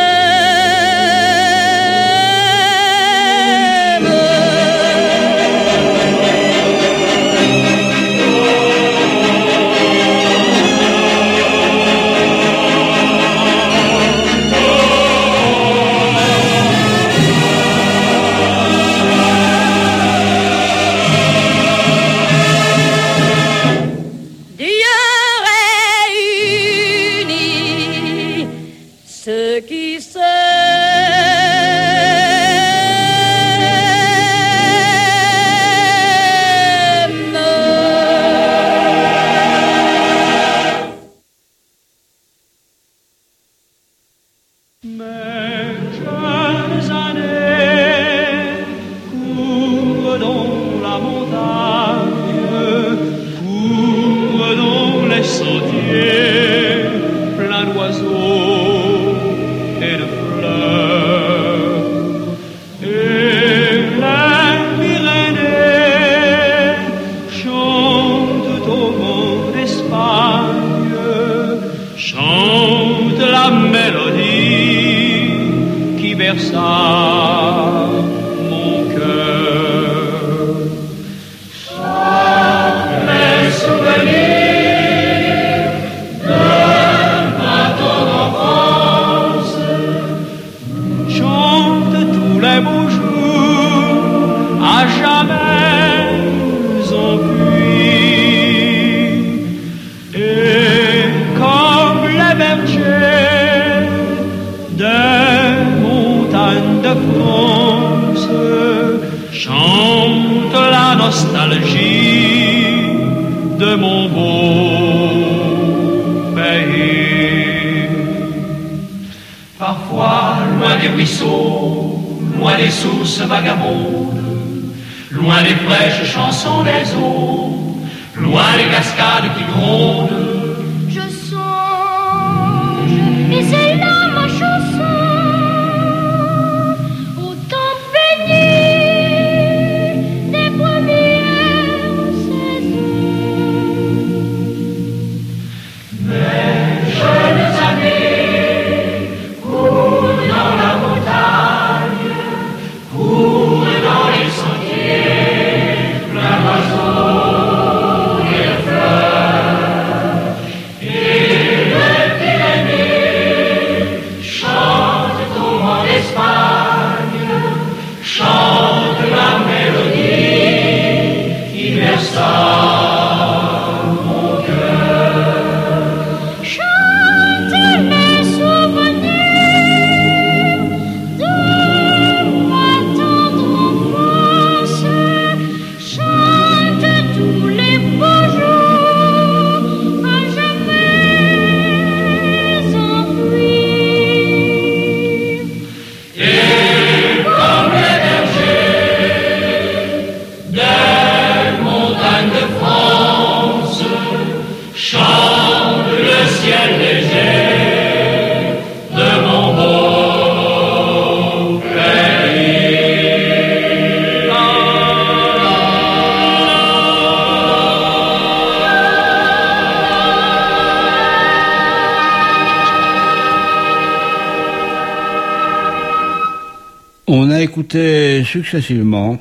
Écoutez successivement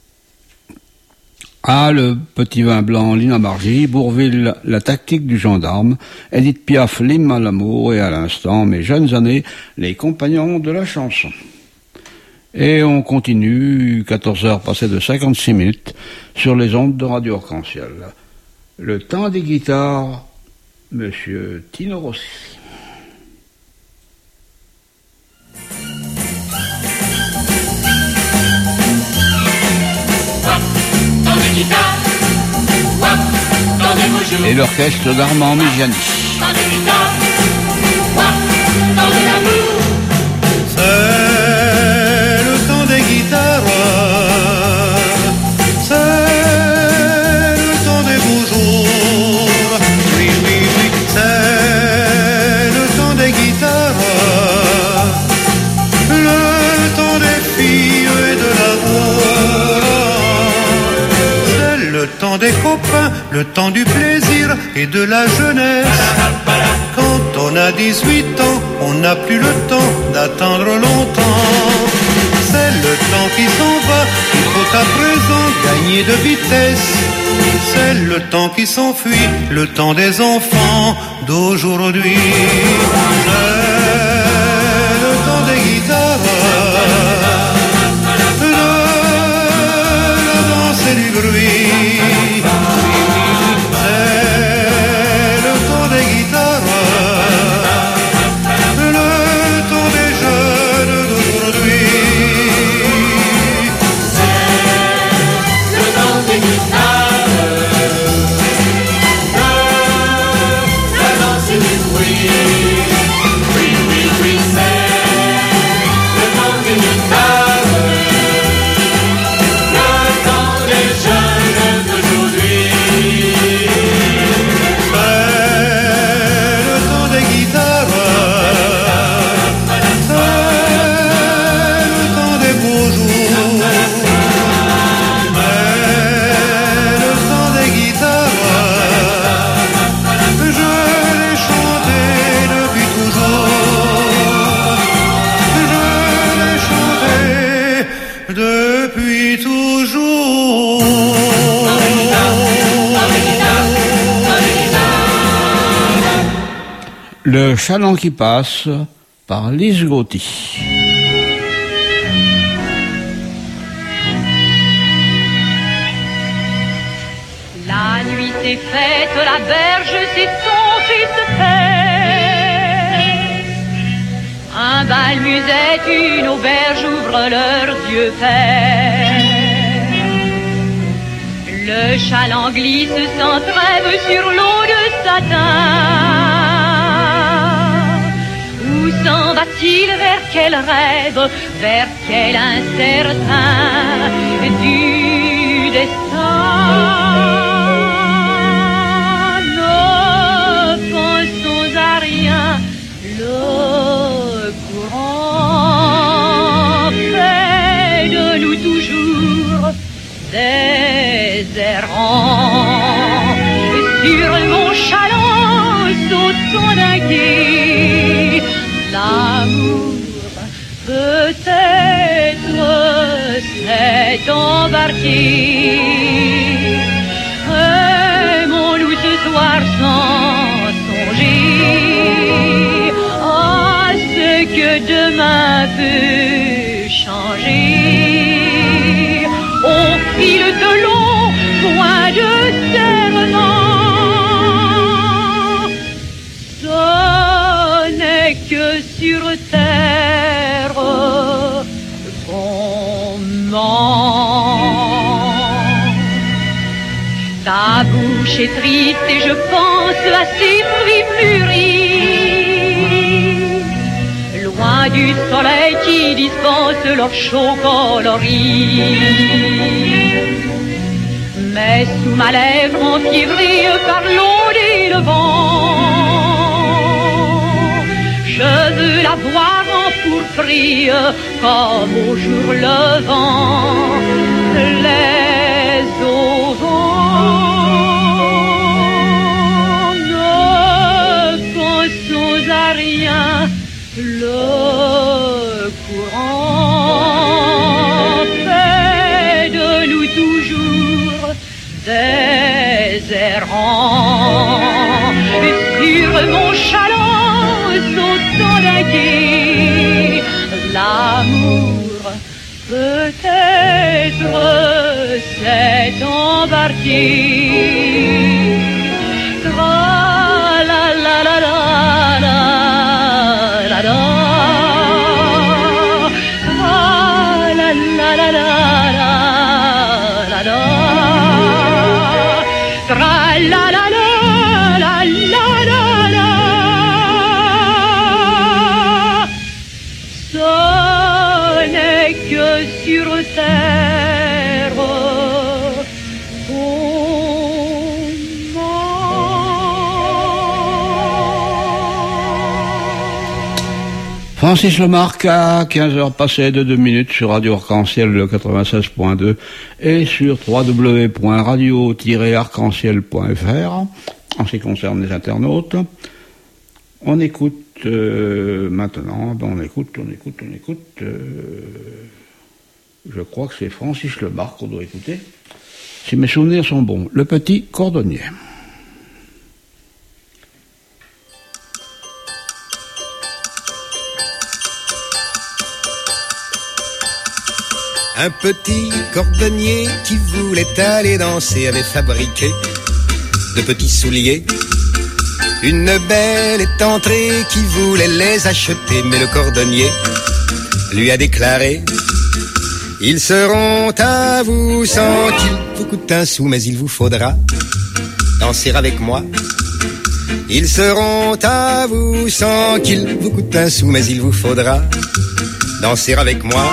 Le Petit Vin Blanc, Lina Margy, Bourvil, La Tactique du Gendarme, Edith Piaf, L'Hymne à l'amour, et à l'instant, Mes jeunes années, Les Compagnons de la chanson. Et on continue, 14h passées de 56 minutes, sur les ondes de Radio Arc-en-Ciel. Le temps des guitares, Monsieur Tino Rossi. Et l'orchestre d'Armand Migiani. C'est le temps des guitares, c'est le temps des beaux jours. Oui, oui, oui, c'est le temps des guitares, le temps des filles et de l'amour. C'est le temps des copains, le temps du plaisir et de la jeunesse. Quand on a 18 ans, on n'a plus le temps d'attendre longtemps. C'est le temps qui s'en va, il faut à présent gagner de vitesse. C'est le temps qui s'enfuit, le temps des enfants d'aujourd'hui. C'est le temps des guitares, de la danse et du bruit. Le chaland qui passe par Lise Gauthier. La nuit s'est faite, la berge s'est tombée se fait. Un bal musette, une auberge ouvrent leurs yeux faits. Le chaland glisse sans trêve sur l'eau de satin. Où s'en va-t-il, vers quel rêve, vers quel incertain du destin? Ne pensons à rien, le courant fait de nous toujours des errants. Sur mon chaland sautant d'un quai, l'amour peut-être s'est embarqué. Aimons-nous ce soir sans songer à ce que demain peut changer. Au fil de longs points de serment, ce n'est que sur terre qu'on ment. Ta bouche est triste et je pense à ces fruits mûris, loin du soleil qui dispense leur chaud coloris. Mais sous ma lèvre enfiévrée par l'onde et le vent, je veux la voir empourprée comme au jour levant les auvents. Ne pensons à rien, le courant fait de nous toujours des errants. Sur mon chaland sautant d'un quai, l'amour peut-être s'est embarqué. Tra-la-la-la-la-la, tra-la-la-la-la-la, tra-la-la-la-la-la-la. Ce n'est que sur terre Francis Lemarque à 15h passées de 2 minutes sur Radio Arc-en-Ciel le 96.2 et sur www.radio-arc-en-ciel.fr en ce qui concerne les internautes. On écoute maintenant, on écoute. Je crois que c'est Francis Lebar qu'on doit écouter. Si mes souvenirs sont bons, Le Petit Cordonnier. Un petit cordonnier qui voulait aller danser avait fabriqué de petits souliers. Une belle est entrée qui voulait les acheter, mais le cordonnier lui a déclaré: ils seront à vous sans qu'il vous coûte un sou, mais il vous faudra danser avec moi. Ils seront à vous sans qu'il vous coûte un sou, mais il vous faudra danser avec moi.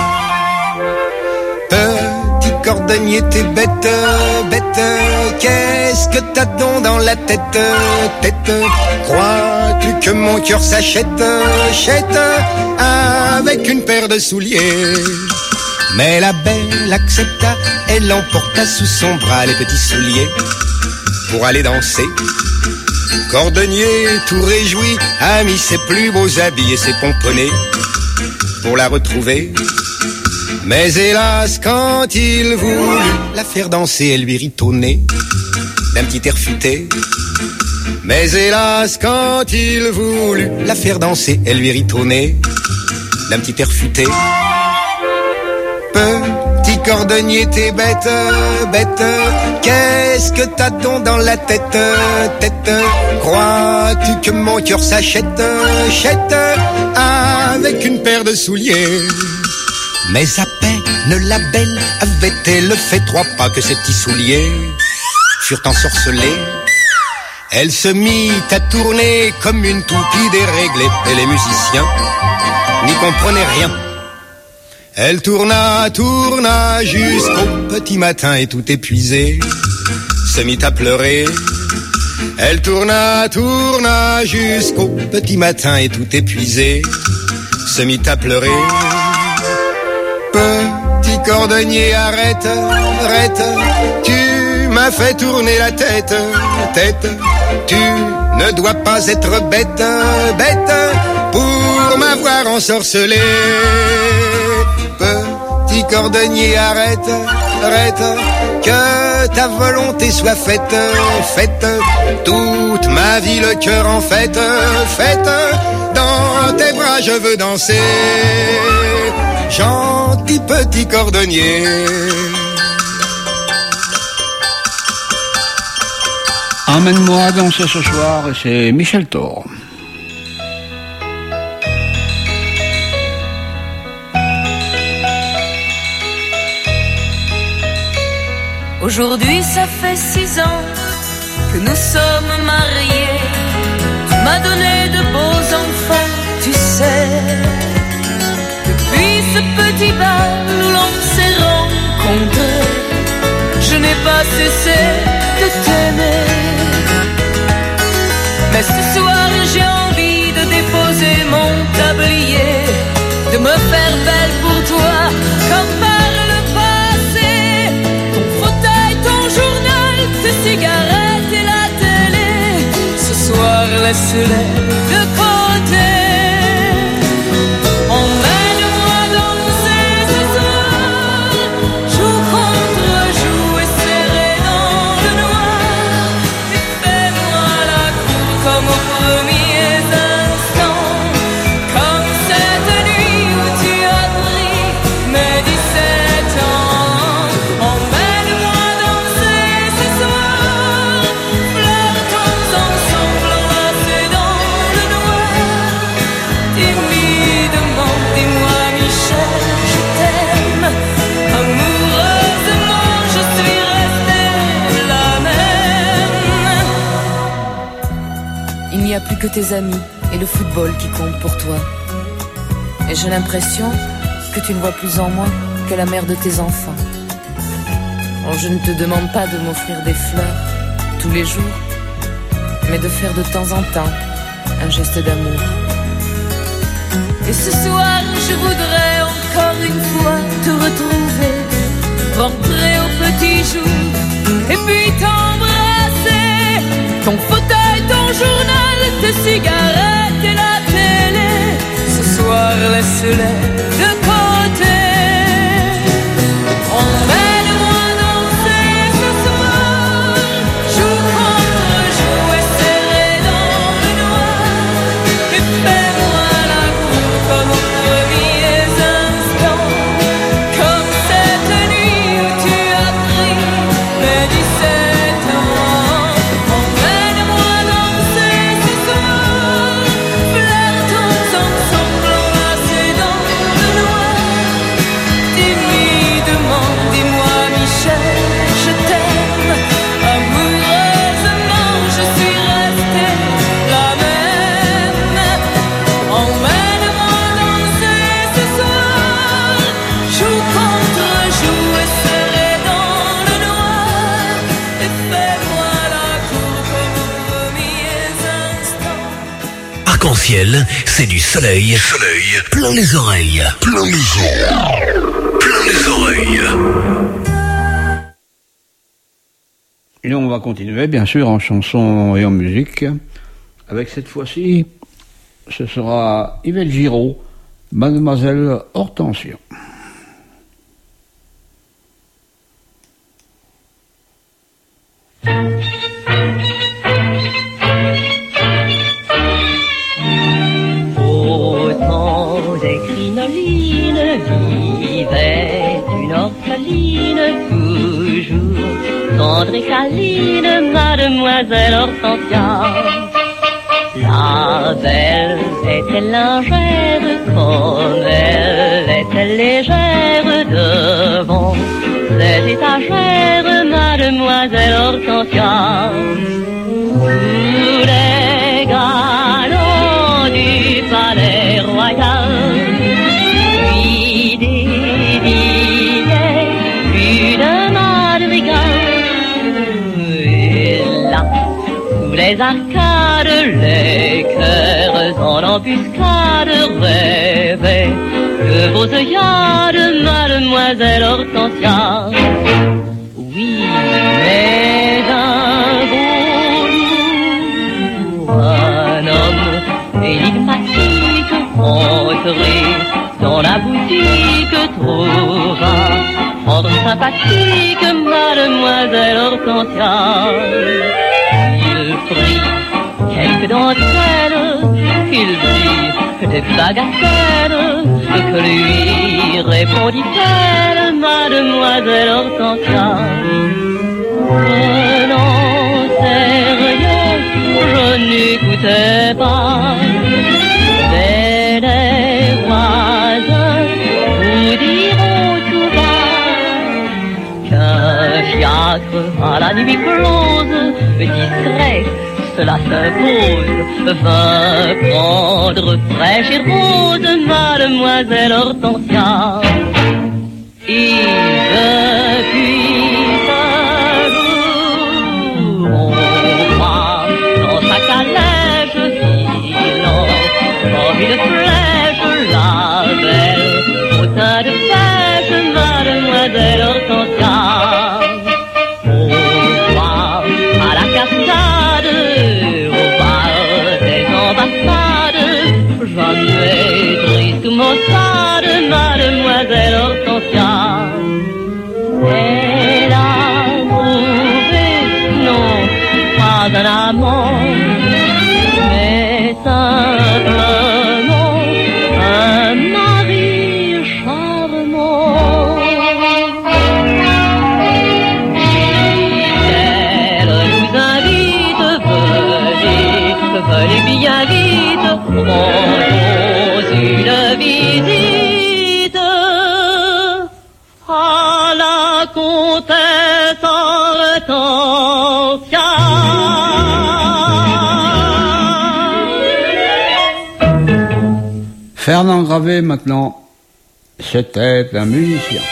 Petit cordonnier, t'es bête, bête, qu'est-ce que t'as donc dans la tête, tête? Crois-tu que mon cœur s'achète, chète, avec une paire de souliers? Mais la belle accepta, elle emporta sous son bras les petits souliers pour aller danser. Cordonnier tout réjoui a mis ses plus beaux habits et ses pomponnets pour la retrouver. Mais hélas, quand il voulut la faire danser, elle lui rit au nez d'un petit air futé. Mais hélas, quand il voulut la faire danser, elle lui rit au nez d'un petit air futé. Petit cordonnier, t'es bête, bête, qu'est-ce que t'as donc dans la tête, tête? Crois-tu que mon cœur s'achète, chète, avec une paire de souliers? Mais à peine la belle avait-elle fait 3 pas que ses petits souliers furent ensorcelés. Elle se mit à tourner comme une toupie déréglée, et les musiciens n'y comprenaient rien. Elle tourna, tourna jusqu'au petit matin, et tout épuisée se mit à pleurer. Elle tourna, tourna jusqu'au petit matin, et tout épuisée se mit à pleurer. Petit cordonnier, arrête, arrête, tu m'as fait tourner la tête, tête. Tu ne dois pas être bête, bête, pour m'avoir ensorcelé. Petit cordonnier, arrête, arrête, que ta volonté soit faite, faite. Toute ma vie le cœur en fête, fête. Dans tes bras je veux danser, gentil petit cordonnier. Emmène-moi danser ce soir, et c'est Michel Thor. Aujourd'hui ça fait 6 ans que nous sommes mariés. Tu m'as donné de beaux enfants, tu sais. Depuis ce petit bal où l'on s'est rencontrés, je n'ai pas cessé de t'aimer. Mais ce soir j'ai envie de déposer mon tablier, de me faire belle pour toi comme par le passé. Ton fauteuil, ton journal, tes cigarettes et la télé, ce soir laisse-les de côté. Emmène-moi danser ce soir, joue contre joue et serré dans le noir. Et fais-moi la cour comme aux premiers instants, comme cette nuit où tu as pris mes 17 ans. Emmène-moi danser ce soir, flirtons ensemble enlacés dans le noir. Timidement, dis-moi Michel, je t'aime. Amoureusement, je suis restée la même. Il n'y a plus que tes amis et le football qui comptent pour toi. Et j'ai l'impression que tu ne vois plus en moi que la mère de tes enfants. Oh, je ne te demande pas de m'offrir des fleurs tous les jours, mais de faire de temps en temps un geste d'amour. Et ce soir, je voudrais encore une fois te retrouver, rentrer au petit jour, et puis t'embrasser. Ton fauteuil, ton journal, tes cigarettes se laisse de côté. Emmène-moi danser ce soir, joue contre joue et serré dans le noir, et fais-moi la cour comme aux premiers instants, comme cette nuit où tu as pris mes 17 ans. Emmène-moi danser ce soir, flirtons ensemble enlacés dans le noir, timidement, dis-moi Michel, je t'aime, amoureusement je suis restée la même. Emmène-moi danser ce soir, joue contre joue et serré dans le noir, et fais-moi la cour comme aux premiers instants. Arc-en-ciel, c'est du soleil. Soleil. Plein les oreilles. Plein les oreilles. Plein les oreilles. Et nous, on va continuer, bien sûr, en chanson et en musique. Avec cette fois-ci, ce sera Yvette Giraud, Mademoiselle Hortensia. Au temps des crinolines vivait une orpheline, toujours tendre et câline, Mademoiselle Hortensia. La belle était lingère, comme elle était légère, devant les étagères, Mademoiselle Hortensia. Sous les galons du palais royal, puis des billets, une madrigale. Et là, sous les arcades, les cœurs en embuscade rêvaient de vos œillades, Mademoiselle Hortensia. Oui, mais un beau jour, un homme énigmatique entré dans la boutique trouva fort sympathique Mademoiselle Hortensia. Il prit quelques dentelles, il dit des bagatelles, que lui répondit-elle, Mademoiselle Hortensia. Non, sérieux, je n'écoutais pas, mais les voisins vous diront tout bas qu'un fiacre à la nuit close, discret, cela s'impose, va prendre fraîche et rose Mademoiselle Hortensia. Et depuis ce jour, on voit dans sa calèche filant comme une flèche la belle au teint de pêche Mademoiselle Hortensia. On voit à la cascade, au bar des ambassades, jamais triste ou maussade, Mademoiselle Hortensia. Elle a trouvé, non, pas un amant, mais simplement un mari charmant. Venez bien vite, rendons une visite à la comtesse Hortensia. Fernand Gravé maintenant, c'était un musicien.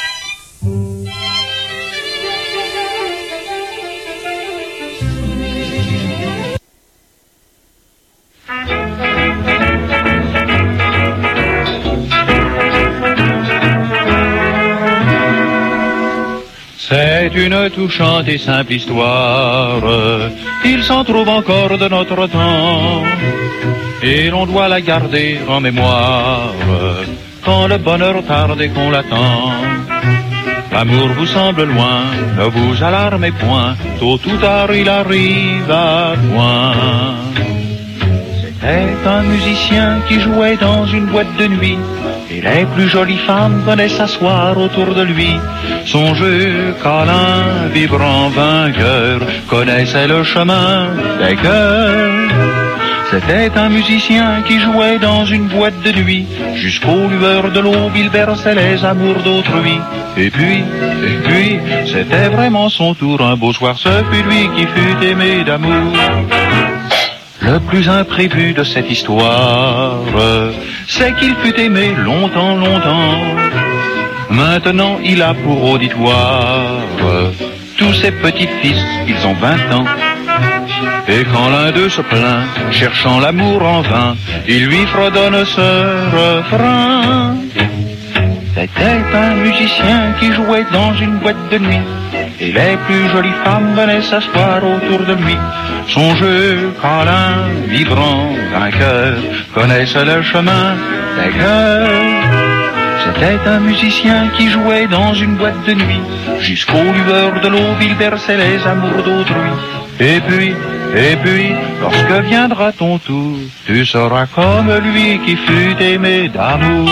C'est une touchante et simple histoire, il s'en trouve encore de notre temps. et l'on doit la garder en mémoire quand le bonheur tarde et qu'on l'attend. L'amour vous semble loin, ne vous alarmez point, tôt ou tard il arrive à point. C'était un musicien qui jouait dans une boîte de nuit, et les plus jolies femmes venaient s'asseoir autour de lui. Songez qu'Alain, vibrant vainqueur, connaissait le chemin des cœurs. C'était un musicien qui jouait dans une boîte de nuit, jusqu'aux lueurs de l'aube il berçait les amours d'autrui. Et puis, c'était vraiment son tour, un beau soir ce fut lui qui fut aimé d'amour. Le plus imprévu de cette histoire, c'est qu'il fut aimé longtemps, longtemps. Maintenant il a pour auditoire tous ses petits-fils, ils ont 20 ans. Et quand l'un d'eux se plaint, cherchant l'amour en vain, il lui fredonne ce refrain. C'était un musicien qui jouait dans une boîte de nuit, et les plus jolies femmes venaient s'asseoir autour de lui. Songez qu'Alain, vibrant vainqueur, connaissait le chemin des cœurs. C'était un musicien qui jouait dans une boîte de nuit, jusqu'aux lueurs de l'aube il berçait les amours d'autrui. Et puis, lorsque viendra ton tour, tu seras comme lui qui fut aimé d'amour.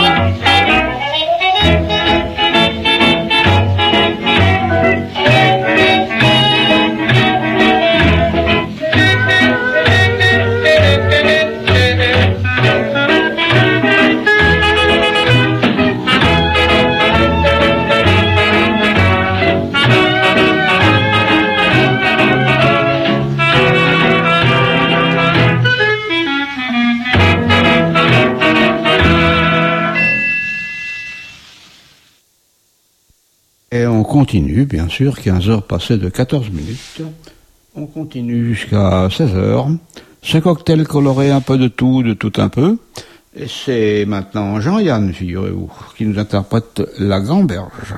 Et on continue, bien sûr, 15h passées de 14 minutes. On continue jusqu'à 16h. Ce cocktail coloré un peu de tout un peu. Et c'est maintenant Jean-Yann, figurez-vous, qui nous interprète La Gamberge.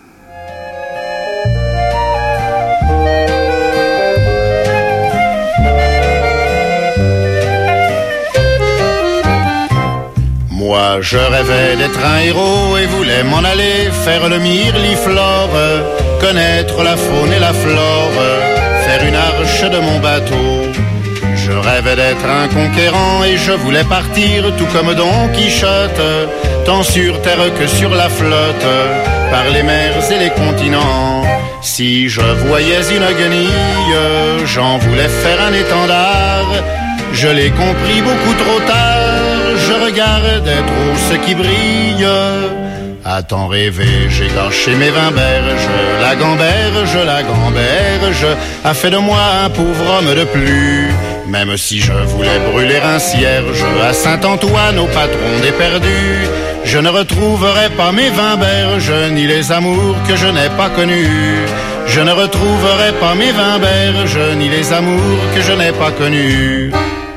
Moi je rêvais d'être un héros et voulais m'en aller faire le mirliflore, connaître la faune et la flore, faire une arche de mon bateau. Je rêvais d'être un conquérant et je voulais partir tout comme Don Quichotte, tant sur terre que sur la flotte, par les mers et les continents. Si je voyais une guenille, j'en voulais faire un étendard. Je l'ai compris beaucoup trop tard, je regardais trop ce qui brille. À t'en rêver, j'ai gâché mes 20 berges. La gamberge a fait de moi un pauvre homme de plus. Même si je voulais brûler un cierge à Saint-Antoine, au patron des perdus, je ne retrouverai pas mes 20 berges, ni les amours que je n'ai pas connus. Je ne retrouverai pas mes 20 berges, ni les amours que je n'ai pas connus.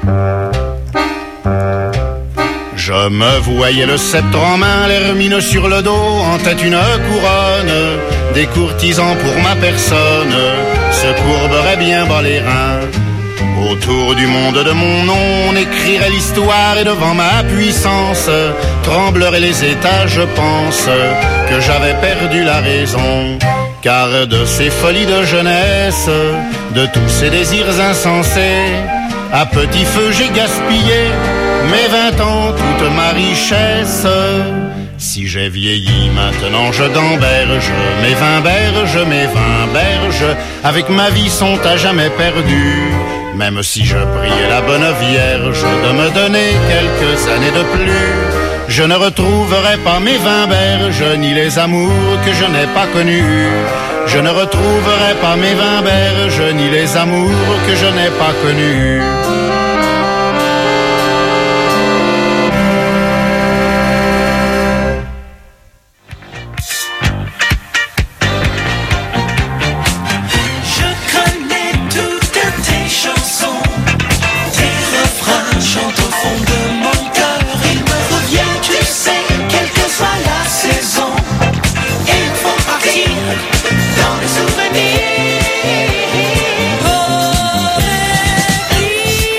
Je me voyais le sceptre en main, l'hermine sur le dos, en tête une couronne, des courtisans pour ma personne se courberaient bien bas les reins. Autour du monde de mon nom, on écrirait l'histoire et devant ma puissance trembleraient les États, je pense que j'avais perdu la raison. Car de ces folies de jeunesse, de tous ces désirs insensés, à petit feu j'ai gaspillé mes 20 ans, toute ma richesse. Si j'ai vieilli, maintenant je gamberge, mes 20 berges, mes 20 berges, avec ma vie sont à jamais perdues. Même si je priais la bonne Vierge de me donner quelques années de plus, je ne retrouverai pas mes 20 berges, ni les amours que je n'ai pas connus. Je ne retrouverai pas mes 20 berges, ni les amours que je n'ai pas connus. Dans les souvenirs, oh,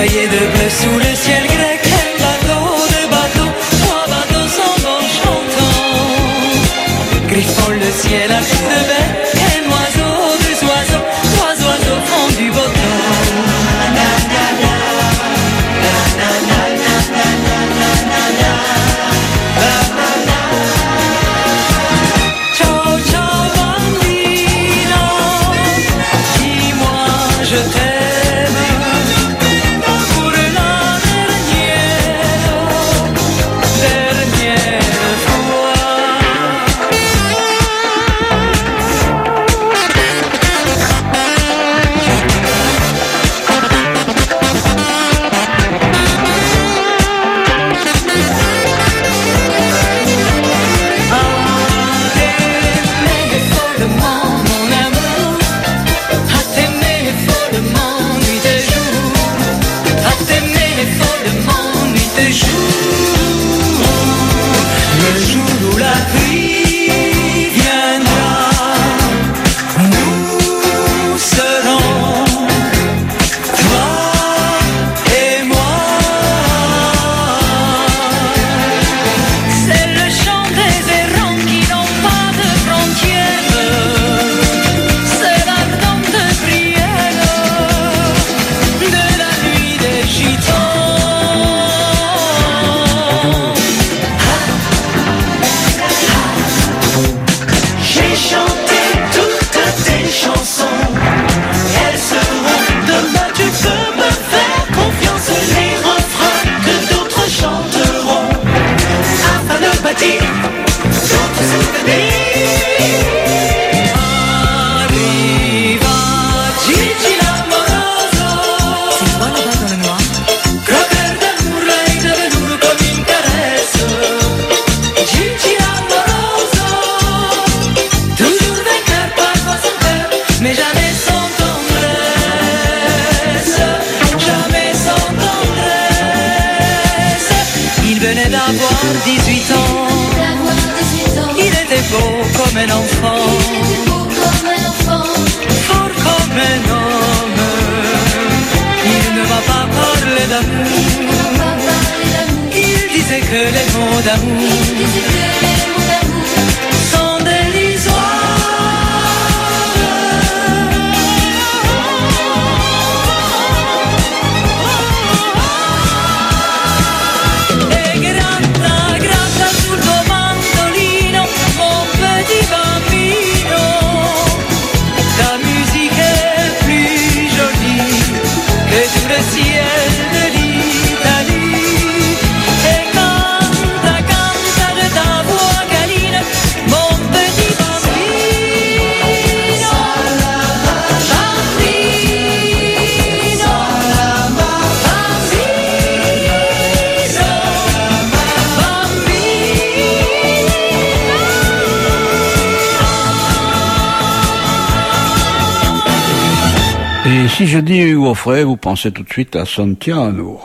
noyés de bleu sous le ciel grec. Un bateau, deux bateaux, trois bateaux s'en vont chantant, griffant le ciel à coups de bec. Un oiseau, deux oiseaux, trois oiseaux font du beau temps. Ciao, ciao bambino, dis-moi je t'aime pour la dernière fois. d'avoir 18 ans. Il était beau comme un enfant, fort comme un homme. Il ne m'a pas parlé d'amour, il disait que les mots d'amour sont dérisoires. Tout le ciel de l'Italie, et canta, canta de ta voix câline, mon petit bambino, Et si je dis Hugo Frey, vous pensez tout de suite à Santiano.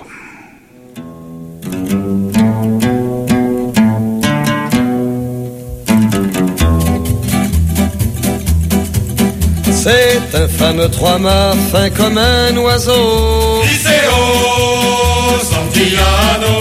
C'est un fameux trois-mâts fin comme un oiseau. Liceo Santiano.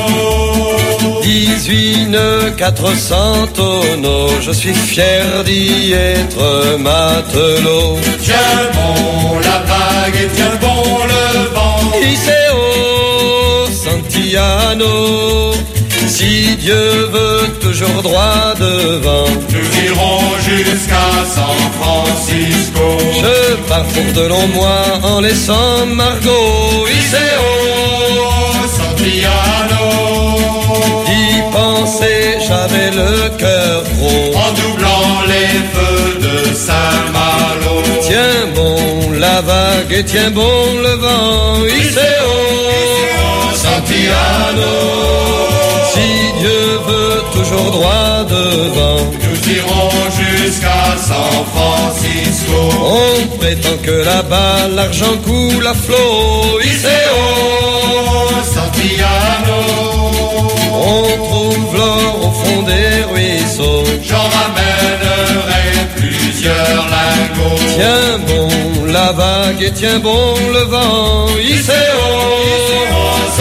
18 nœuds, 400 tonneaux, je suis fier d'y être matelot. Tiens bon la vague et tiens bon le vent. Liceo Santiano. Si Dieu veut toujours droit devant, nous irons jusqu'à San Francisco. Je pars pour de longs mois en laissant Margot. Liceo Santiano. D'y penser, j'avais le cœur gros, en doublant les feux de Saint-Malo. Tiens bon la vague et tiens bon le vent. Liceo Santiano. Si Dieu veut toujours droit devant, nous irons jusqu'à San Francisco. On prétend que là-bas l'argent coule à flot. Liceo Santiano. On trouve l'or au fond des ruisseaux, j'en ramènerai plusieurs lingots. Tiens bon la vague et tiens bon le vent. Liceo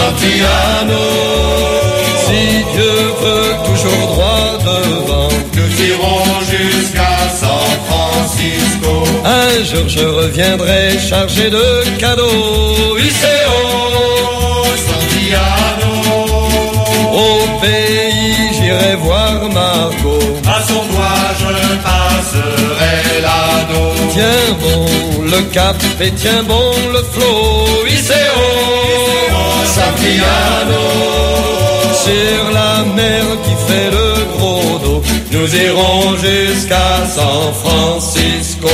Santillano. Si Dieu veut toujours droit devant, nous irons jusqu'à San Francisco. Un jour je reviendrai chargé de cadeaux. Iseo Santillano. Au pays j'irai voir Margot. À son doigt je passerai l'anneau. Tiens bon le cap et tiens bon le flot. Iseo Santillano. Sur la mer qui fait le gros dos, nous irons jusqu'à San Francisco.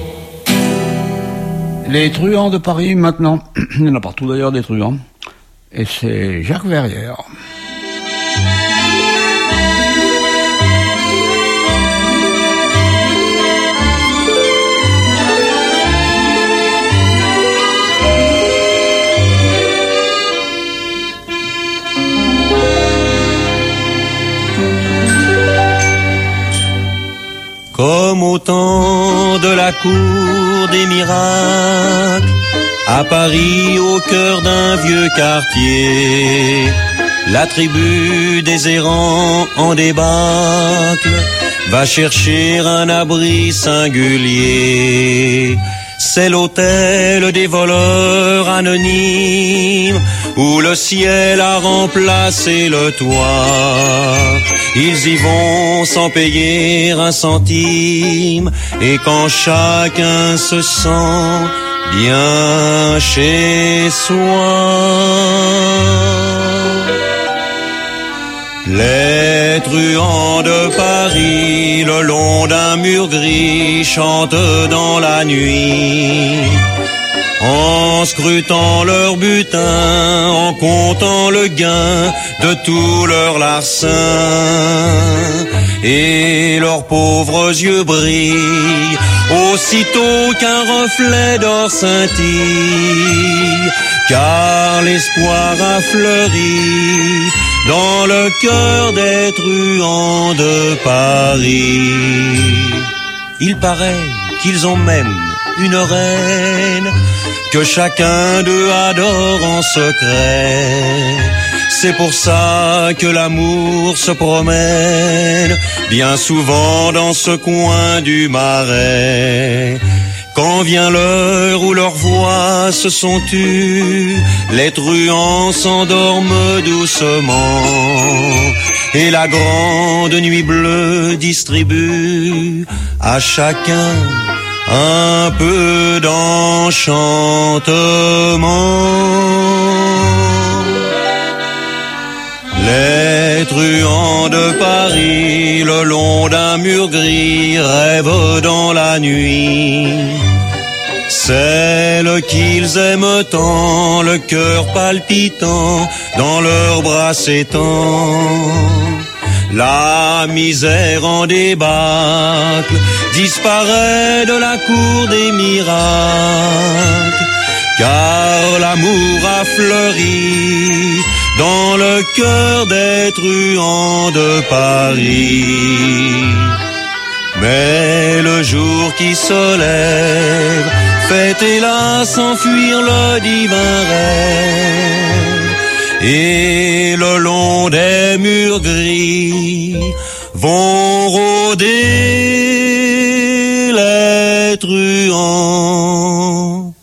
Les truands de Paris maintenant. Il y en a partout d'ailleurs des truands. Et c'est Jacques Verrière. Comme au temps de la cour des miracles, à Paris au cœur d'un vieux quartier, la tribu des errants en débâcle va chercher un abri singulier. C'est l'hôtel des voleurs anonymes où le ciel a remplacé le toit. Ils y vont sans payer un centime et quand chacun se sent bien chez soi. Les truands de Paris, le long d'un mur gris, chantent dans la nuit. En scrutant leur butin, en comptant le gain de tous leurs larcins. Et leurs pauvres yeux brillent, aussitôt qu'un reflet d'or scintille. Car l'espoir a fleuri dans le cœur des truands de Paris. Il paraît qu'ils ont même une reine que chacun d'eux adore en secret. C'est pour ça que l'amour se promène bien souvent dans ce coin du Marais. Quand vient l'heure où leurs voix se sont tues, les truands s'endorment doucement et la grande nuit bleue distribue à chacun un peu d'enchantement. Les truands de Paris, le long d'un mur gris, rêvent dans la nuit. Celle qu'ils aiment tant, le cœur palpitant, dans leurs bras s'étend. La misère en débâcle disparaît de la cour des miracles, car l'amour a fleuri dans le cœur des truands de Paris. Mais le jour qui se lève fait hélas s'enfuir le divin rêve, et le long des murs gris vont rôder les truands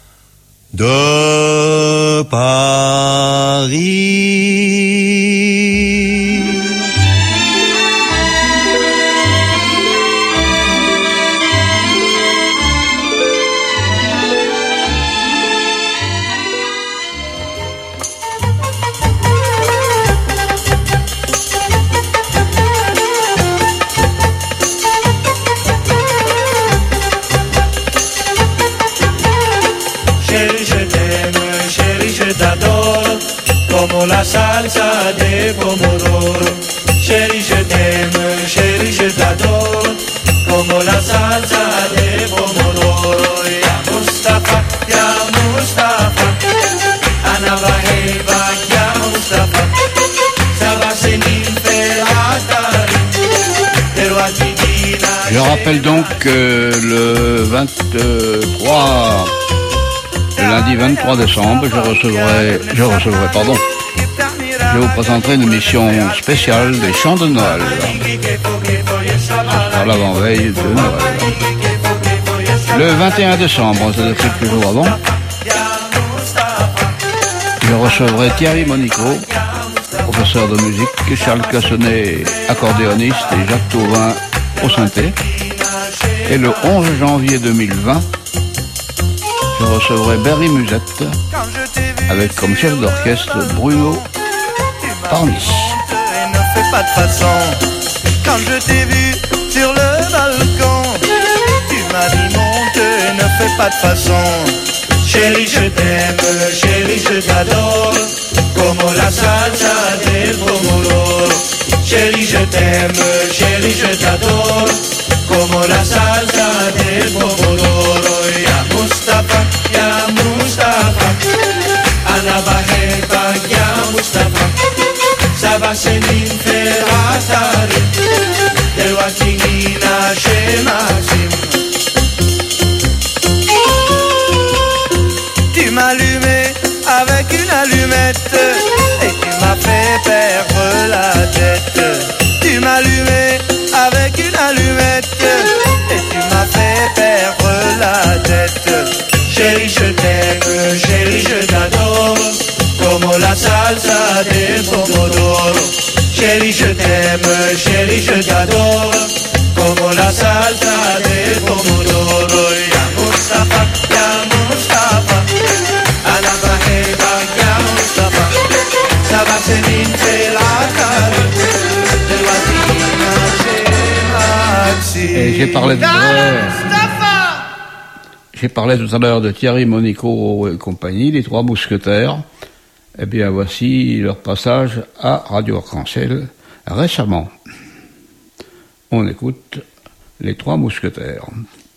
de Paris. Como la salsa de pomodoro. Chérie, je t'aime, chérie, je t'adore. Como la salsa de pomodoro. Ya Mustafa, Ana Baheba, ya Mustafa. Sabasenin Felatari, pero Argentina. Je rappelle donc que le 23 Le lundi 23 décembre, je vous présenterai une émission spéciale des chants de Noël. C'est à l'avant-veille de Noël. Le 21 décembre, c'est-à-dire quelques jours avant, je recevrai Thierry Monico, professeur de musique, Charles Cassonnet, accordéoniste, et Jacques Tauvin au synthé. Et le 11 janvier 2020, je recevrai Berry Musette, avec comme chef d'orchestre Bruno Parny. Ne fais pas de façon. Quand je t'ai vu sur le balcon, tu m'as dit monte, ne fais pas de façon. Chérie, je t'aime, chérie, je t'adore, como la salsa del pomodoro. Chérie, je t'aime, chérie, je t'adore, como la salsa del pomodoro. Ya Mustafa, Ana Baheba, ya Mustafa, Sabasenin Ferratari, del Watingina chez Maxime. Tu m'allumais avec une allumette et tu m'as fait perdre la tête. Tu m'allumais avec une allumette et tu m'as fait perdre la tête. Chérie, je t'aime, chérie, je t'adore, como la salsa del pomodoro. Chérie, je t'aime, chérie, je t'adore, como la salsa del pomodoro. Ya Mustafa, Ana Baheba, ya Mustafa, Sabasenin Ferratari, del Watina chez Maxime. Et j'ai parlé tout à l'heure de Thierry Monico et compagnie, les Trois Mousquetaires. Eh bien, voici leur passage à Radio Arc-en-Ciel récemment. On écoute les Trois Mousquetaires.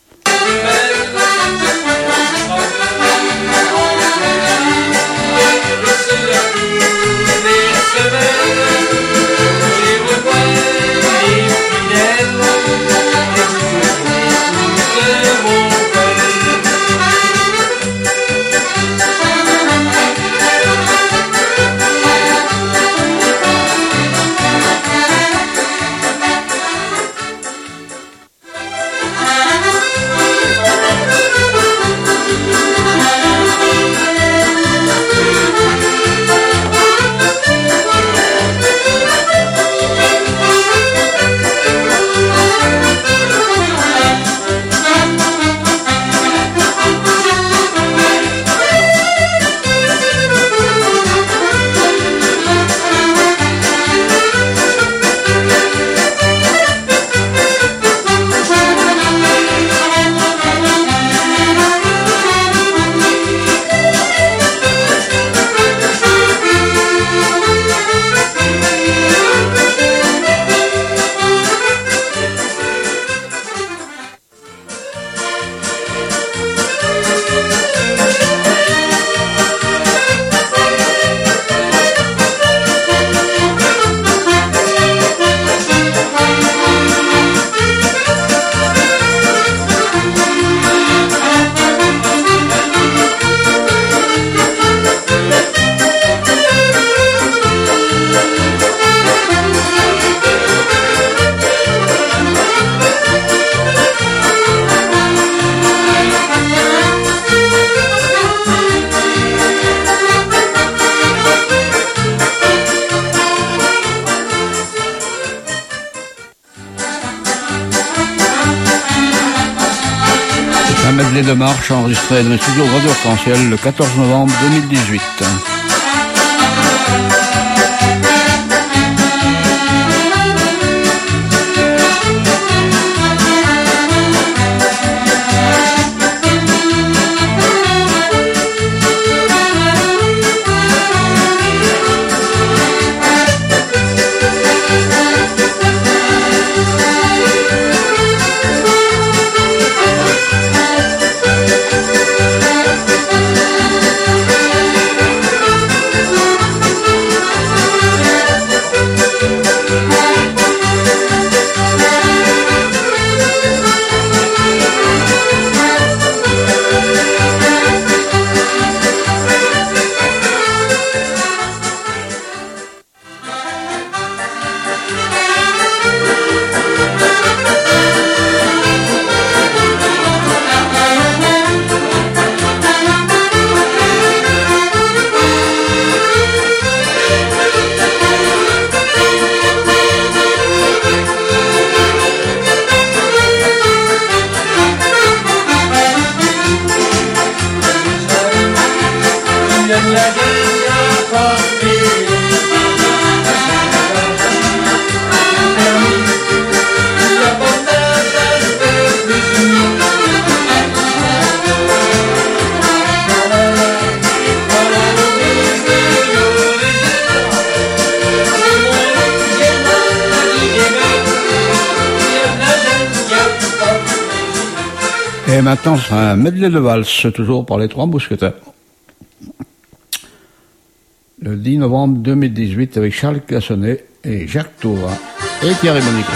Un medley de marche enregistré dans les studios Radio Arc-en-Ciel le 14 novembre 2018. Et maintenant, c'est un medley de valse, toujours par les Trois Mousquetaires. Le 10 novembre 2018 avec Charles Cassonnet et Jacques Tauvin et Thierry Monica.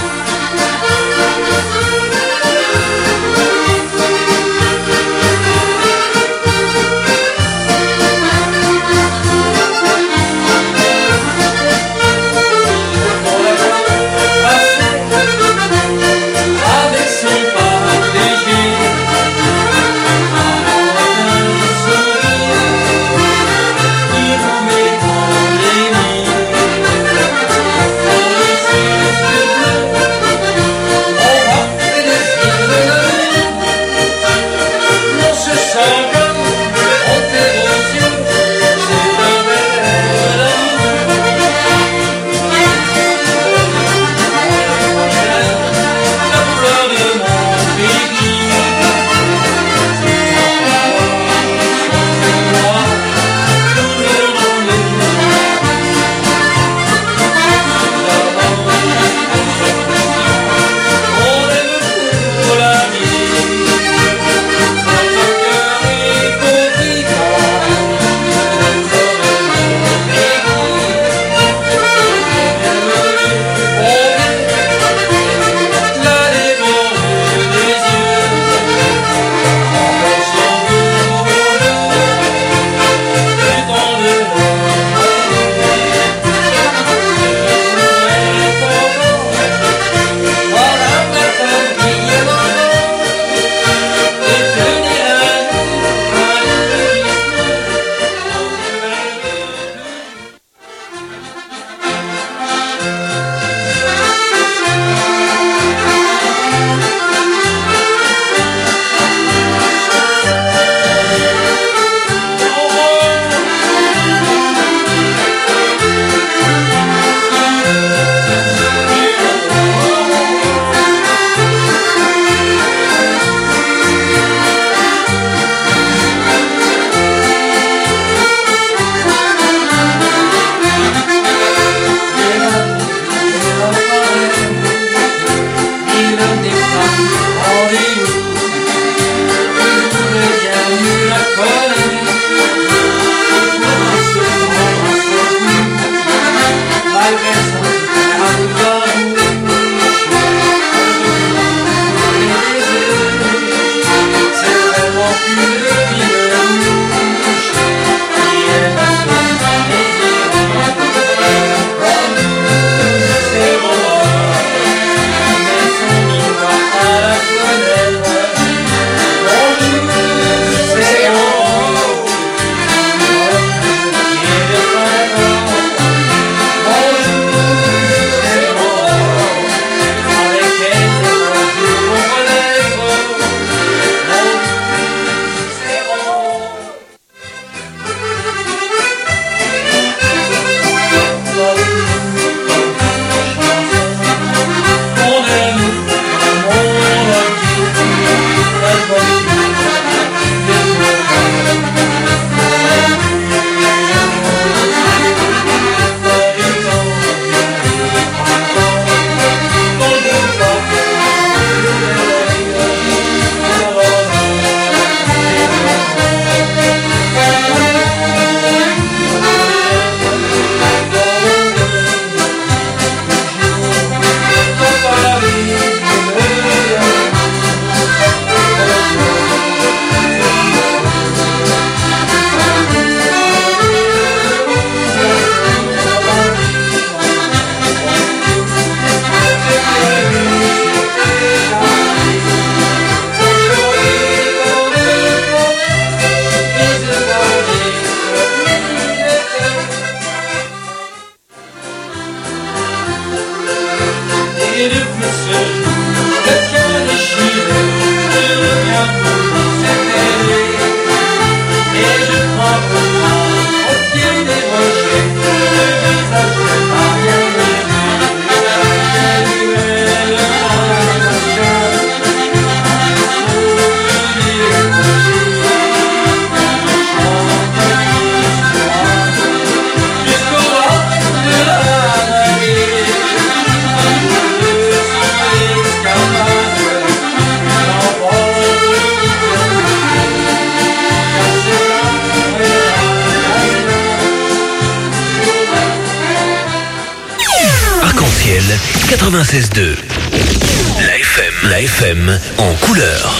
96.2. La FM en couleur.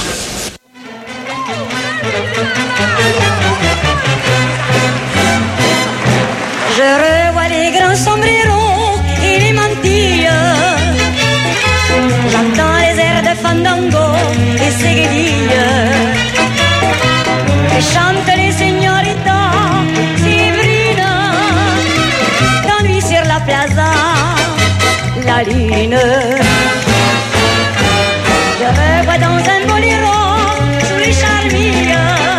Je revois les grands sombreros et les mantilles. J'entends les airs de fandango et seguedilles. Et chantent les señoritas Séverine dans lui sur la plaza, la lune. Je revois dans un boléro sous les charmilles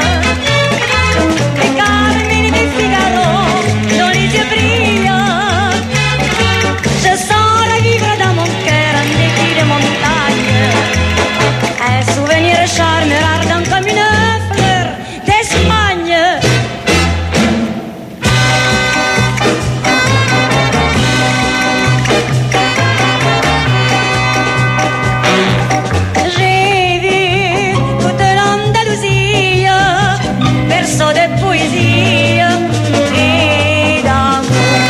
les Carmen et des Figaro dont les yeux brillent. Je sens revivre dans mon cœur un défi de montagne, un souvenir charmeur ardent comme une fleur d'Espagne. J'ai vu toute l'Andalousie, berceau de poésie et d'amour.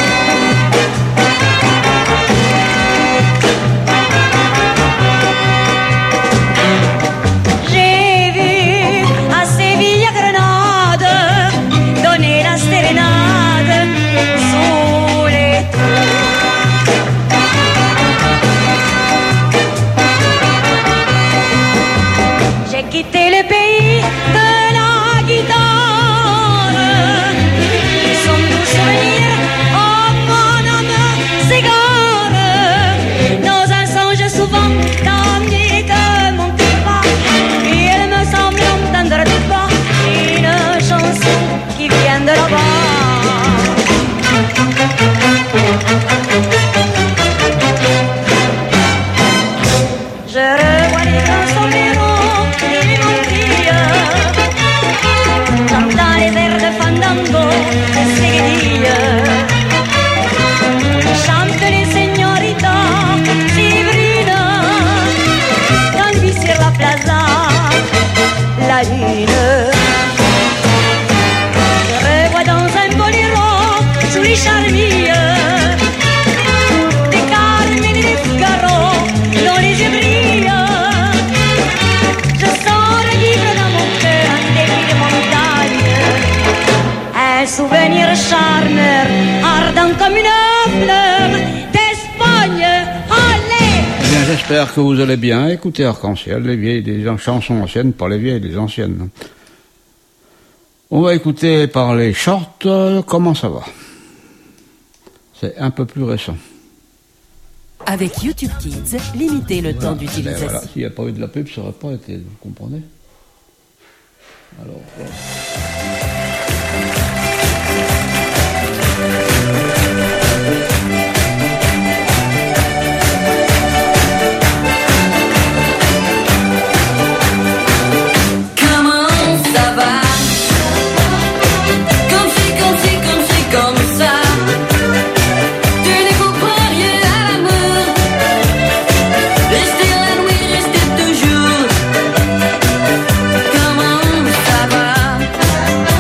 J'ai vu à Séville, à Grenade, donner la sérénade sous les tours. J'ai quitté le pays de la guitare, son doux souvenir, oh mon âme s'égare dans un songe souvent damné de mon pas. Et elle me semble entendre de pas une chanson qui vient de là-bas. Je revois les grands sombreros et les mantilles. J'entends les airs de fandango et seguedilles. Chantent les señoritas Séverine dans lui sur la plaza, la lune. Je revois dans un boléro sous les charmilles des Carmen et des Figaro dont les yeux brillent. Je sens revivre dans mon cœur un défi de montagne, un souvenir charmeur ardent comme une fleur d'Espagne. Allez! Eh bien, j'espère que vous allez bien. Écoutez Arc-en-Ciel, les vieilles des chansons anciennes, pas les vieilles, les anciennes. On va écouter par les shorts, comment ça va? C'est un peu plus récent. Avec YouTube Kids, limitez le temps Ben d'utilisation. voilà, s'il n'y a pas eu de la pub, ça n'aurait pas été, vous comprenez? Alors, voilà. Comment ça va? Comme ça. Tu ne comprends rien à l'amour. Rester la nuit, rester toujours. Comment ça va?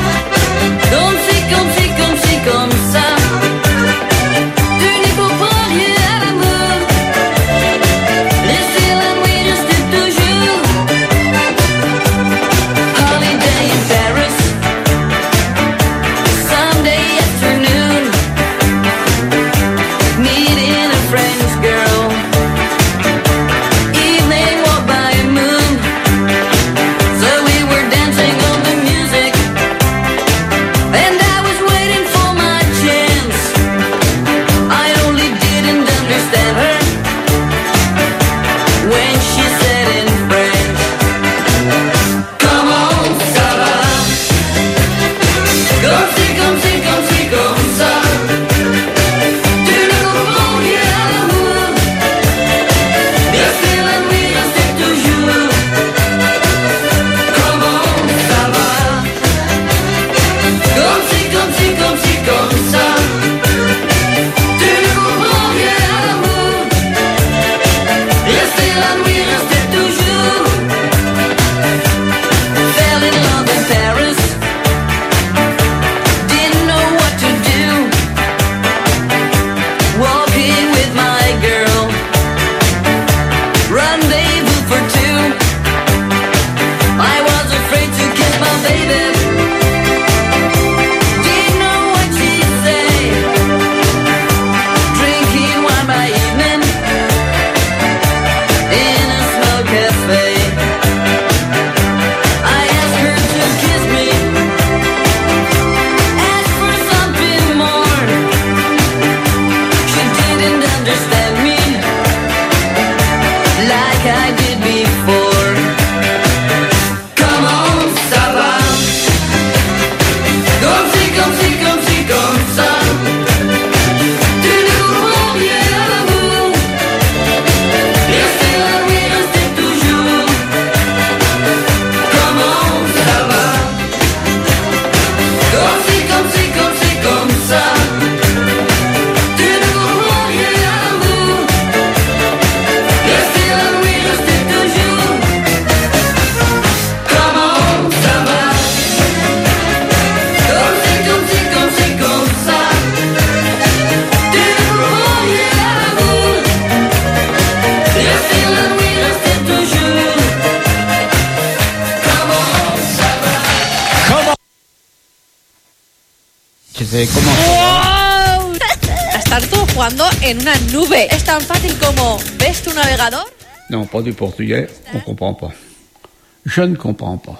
C'était comment ¡Wow! Estar tú jugando en una nube. Es tan fácil como ¿ves tu navegador? Non, pas du portugais, on comprend pas. Je ne comprends pas.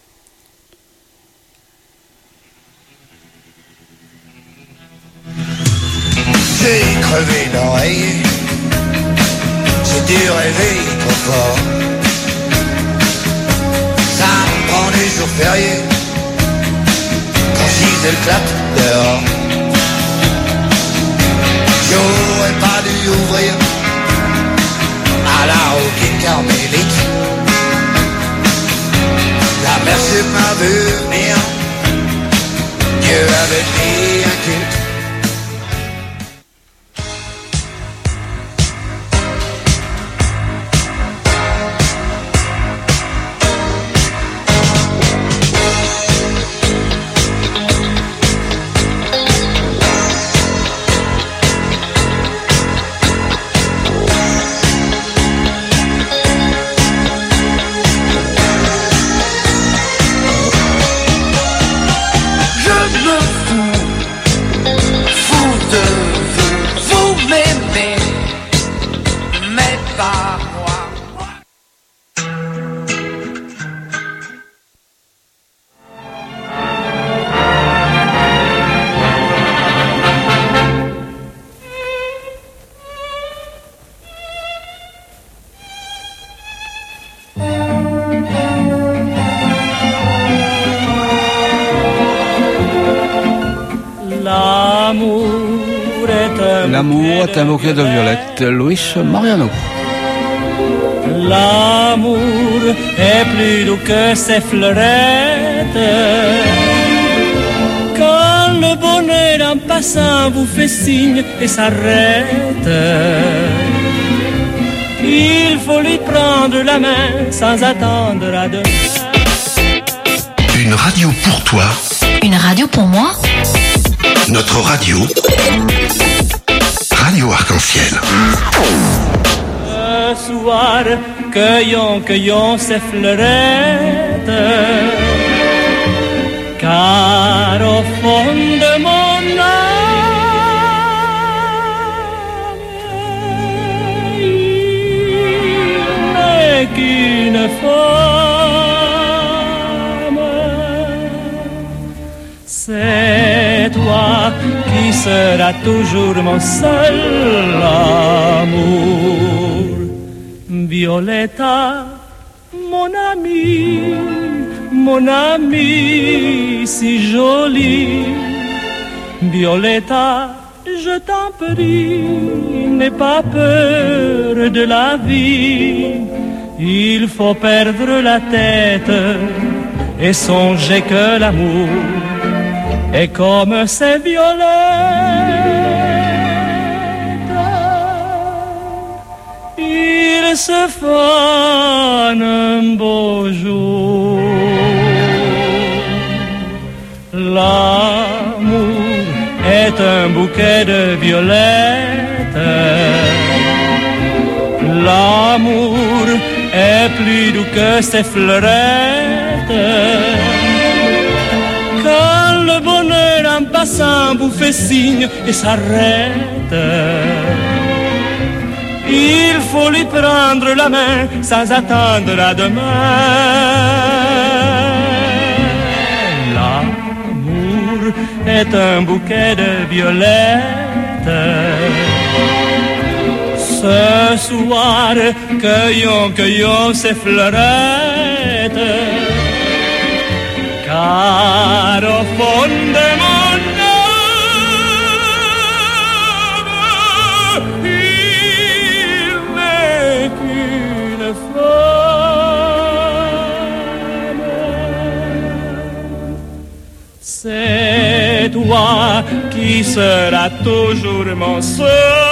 J'ai crevé l'oreille, j'ai dû rêver trop fort. Ça me prend des jours fériés, quand Gisèle claque dehors. J'aurais pas dû ouvrir à la roquette carmélique. La merci m'a vu venir, Dieu avait mis un culte. L'amour est un bouquet de violettes. Luis Mariano. L'amour est plus doux que ces fleurettes. Quand le bonheur en passant vous fait signe et s'arrête, il faut lui prendre la main sans attendre à demain. Une radio pour toi. Une radio pour moi. Notre radio. Radio Arc-en-Ciel. Ce soir, cueillons ces fleurettes, car au fond de mon âme, il n'est qu'une femme. C'est toi qui sera toujours mon seul amour. Violetta, mon amie si jolie. Violetta, je t'en prie, n'aie pas peur de la vie. Il faut perdre la tête et songer que l'amour est comme ces violettes. Il se fane un beau jour. L'amour est un bouquet de violettes. L'amour est plus doux que ces fleurettes. Quand le bonheur en passant vous fait signe et s'arrête, il faut lui prendre la main sans attendre à demain. L'amour est un bouquet de violettes. Ce soir, cueillons ces fleurettes, car au fond de mon âme, il n'est qu'une femme. C'est toi qui seras toujours mon seul.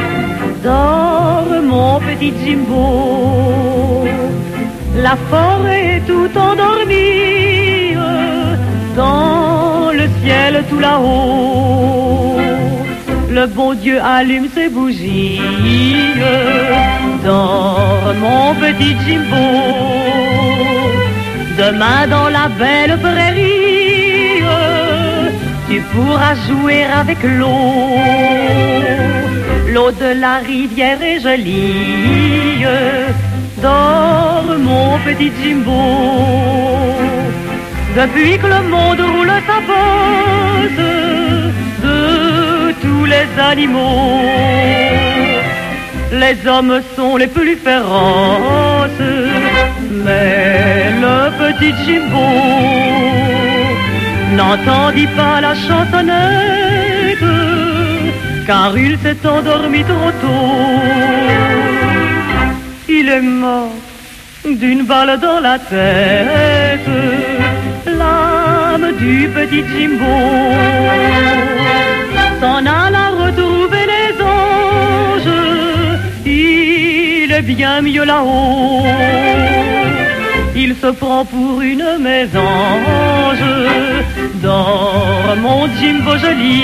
Jimbo, la forêt est tout endormi dans le ciel tout là-haut. Le bon Dieu allume ses bougies. Dors mon petit Jimbo. Demain dans la belle prairie, tu pourras jouer avec l'eau. L'eau de la rivière est jolie. Dors mon petit Jimbo. Depuis que le monde roule sa bosse de tous les animaux, les hommes sont les plus féroces, mais le petit Jimbo n'entendit pas la chansonnette, car il s'est endormi trop tôt. Il est mort d'une balle dans la tête, l'âme du petit Jimbo s'en alla retrouver les anges. Il est bien mieux là-haut. Il se prend pour une mésange. Dors mon Jimbo joli.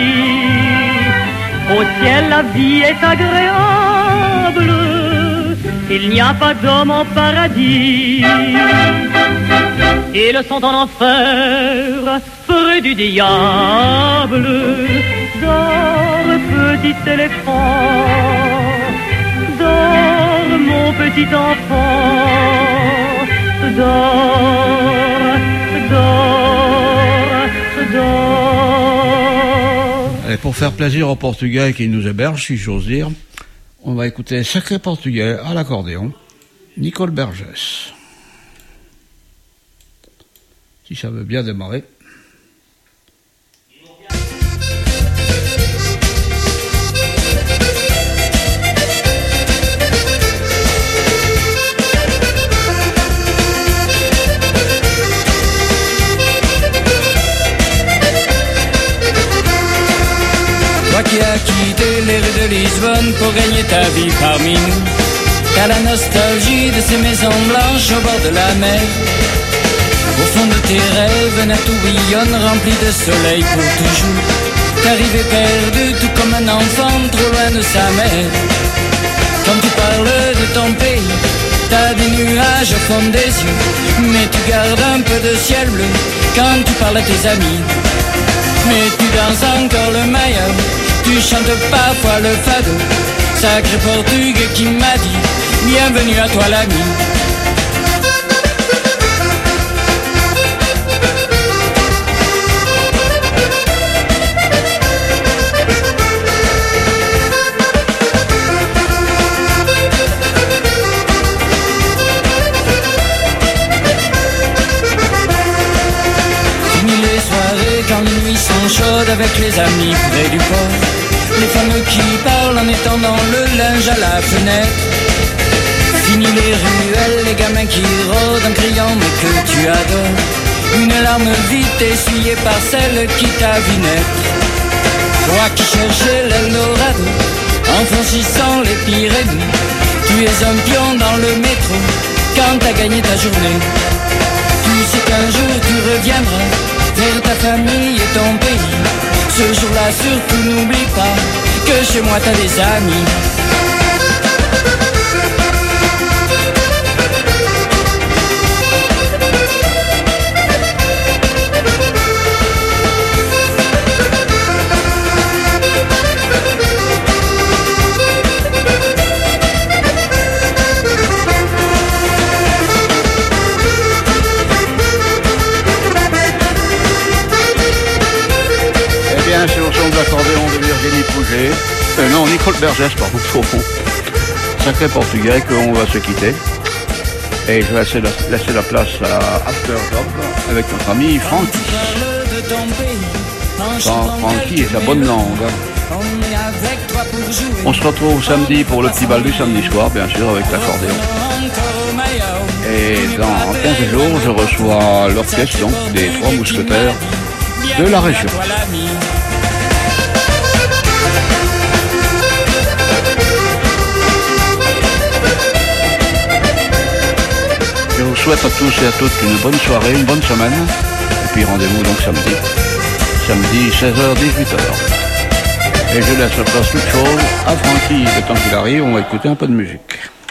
Au ciel la vie est agréable. Il n'y a pas d'homme en paradis. Ils sont en enfer, près du diable. Dors petit éléphant. Dors mon petit enfant. Dors, dors, dors. Et pour faire plaisir aux Portugais qui nous hébergent, si j'ose dire, on va écouter Sacré Portugais à l'accordéon, Nicole Bergès. Si ça veut bien démarrer. Toi qui as quitté les rues de Lisbonne pour gagner ta vie parmi nous, t'as la nostalgie de ces maisons blanches au bord de la mer. Au fond de tes rêves, un tourbillonne rempli de soleil pour toujours. T'arrives perdu tout comme un enfant trop loin de sa mère. Quand tu parles de ton pays, t'as des nuages au fond des yeux, mais tu gardes un peu de ciel bleu quand tu parles à tes amis. Mais tu danses encore le meilleur, tu chantes parfois le fado. Sacré Portugais qui m'a dit, bienvenue à toi l'ami. Quand les nuits sont chaudes avec les amis près du port, les femmes qui parlent en étendant le linge à la fenêtre. Fini les ruelles, les gamins qui rôdent en criant mais que tu adores. Une larme vite essuyée par celle qui t'a vu naître. Toi qui cherchais l'Eldorado en franchissant les Pyrénées, tu es un pion dans le métro quand t'as gagné ta journée. Tu sais qu'un jour tu reviendras vers ta famille et ton pays. Ce jour-là surtout n'oublie pas que chez moi t'as des amis. C'est au son de l'accordéon de Virginie Pouget. Non, Nicole Bergès, pardon, au fond. Sacré Portugais, qu'on va se quitter. Et je vais laisser la place à After Job avec notre ami Francky. Francky et sa bonne langue. On se retrouve samedi pour le petit bal du samedi soir, bien sûr, avec l'accordéon. Et dans 15 jours, je reçois l'orchestre donc, des Trois Mousquetaires de la région. Je vous souhaite à tous et à toutes une bonne soirée, une bonne semaine. Et puis rendez-vous donc samedi. Samedi 16h-18h. Et je laisse la place toute chose à Francky. Le temps qu'il arrive, on va écouter un peu de musique.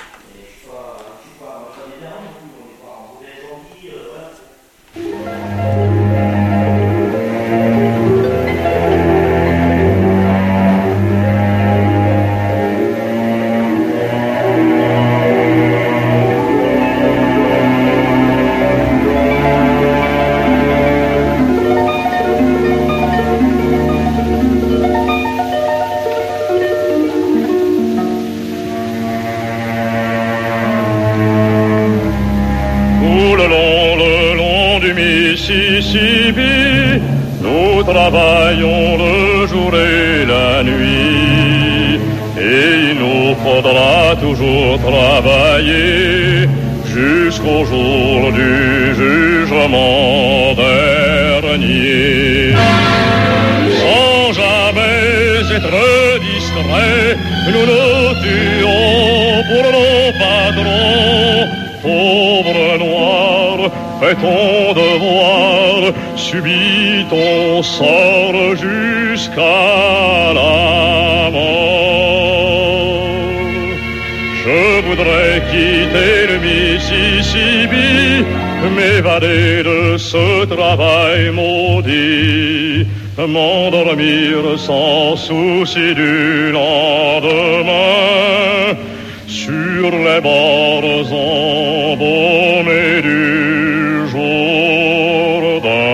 Nous travaillons le jour et la nuit, et il nous faudra toujours travailler jusqu'au jour du jugement dernier. Sans jamais être distraits, nous nous tuons pour nos patrons. Pauvre noir, fais ton devoir, subis ton sort jusqu'à la mort. Je voudrais quitter le Mississippi, m'évader de ce travail maudit, m'endormir sans souci du lendemain, sur les bords embaumés du Jourdain.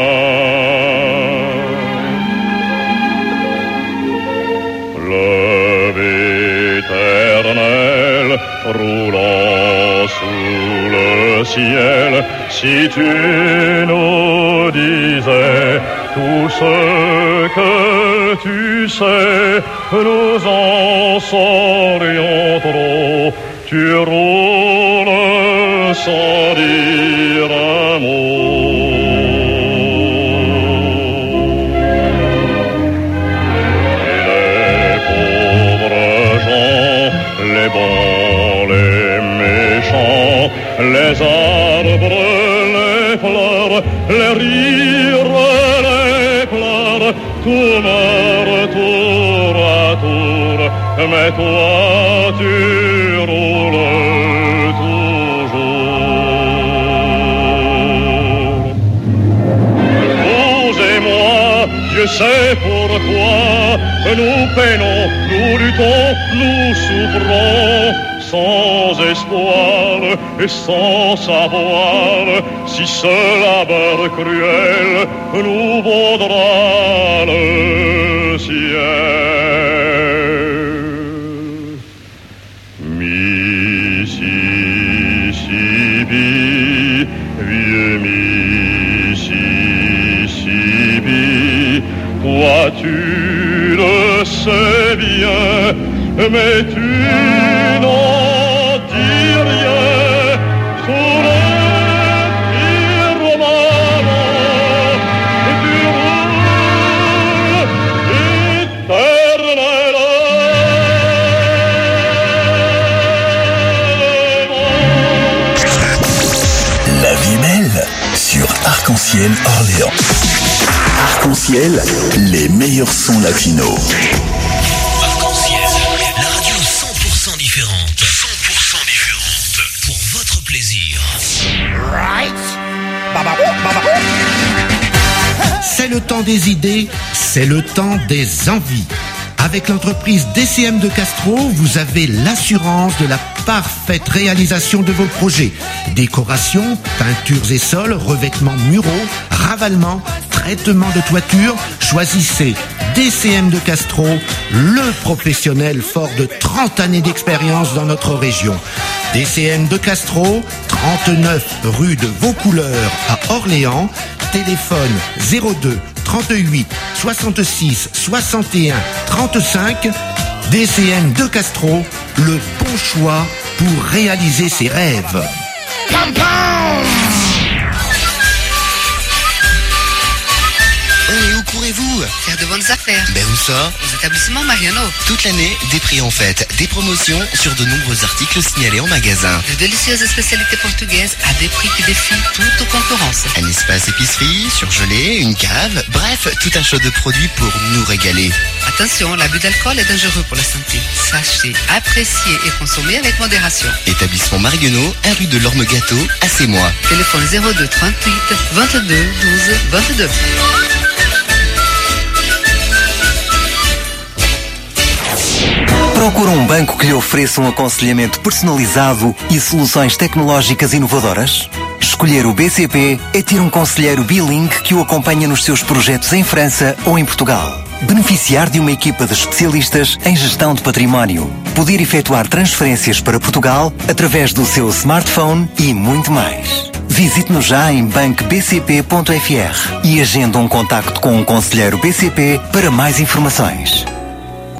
Fleuve éternel roulant sous le ciel, si tu nous disais tout ce que tu sais, nous en saurions trop. Tu roules sans dire un mot. Et les pauvres gens, les bons, les méchants, les arbres, les fleurs, les rires, les pleurs, tout meurt tour à tour, mais toi tu roules toujours. Vous et moi, Dieu sait pourquoi, nous peinons, nous luttons, nous souffrons, sans espoir et sans savoir si ce labeur cruel nous vaudra le ciel. Mississippi, vieux Mississippi, toi tu le sais bien, mais tu n'en dis rien. Sous le firmament du rouge éternel. La vie belle sur Arc-en-Ciel Orléans. Arc-en-Ciel, les meilleurs sons latinos. Arc-en-Ciel, la radio 100% différente. 100% différente. Pour votre plaisir. Right. C'est le temps des idées, c'est le temps des envies. Avec l'entreprise DCM de Castro, vous avez l'assurance de la parfaite réalisation de vos projets. Décoration, peintures et sols, revêtements muraux, ravalement, traitement de toiture. Choisissez DCM de Castro, le professionnel fort de 30 années d'expérience dans notre région. DCM de Castro, 39 rue de Vaucouleurs à Orléans. Téléphone 02 38 66 61 35. DCM de Castro, le bon choix pour réaliser ses rêves. Et où courez-vous? Faire de bonnes affaires. Ben où ça? Aux établissements Mariano. Toute l'année, des prix en fête, des promotions sur de nombreux articles signalés en magasin. De délicieuses spécialités portugaises à des prix qui défient toute concurrence. Un espace épicerie, surgelé, une cave, bref, tout un choix de produits pour nous régaler. Attention, l'abus d'alcool est dangereux pour la santé. Sachez, apprécier et consommer avec modération. Établissement Marguenot, 1 rue de l'Orme-Gâteau, à Sémois. Téléphone 02 38 22 12 22. Procura banco que lhe ofereça aconselhamento personalizado e soluções tecnológicas inovadoras? Escolher o BCP é ter conselheiro bilingue que o acompanha nos seus projetos em França ou em Portugal. Beneficiar de uma equipa de especialistas em gestão de património. Poder efetuar transferências para Portugal através do seu smartphone e muito mais. Visite-nos já em bancobcp.fr e agende contacto com conselheiro BCP para mais informações.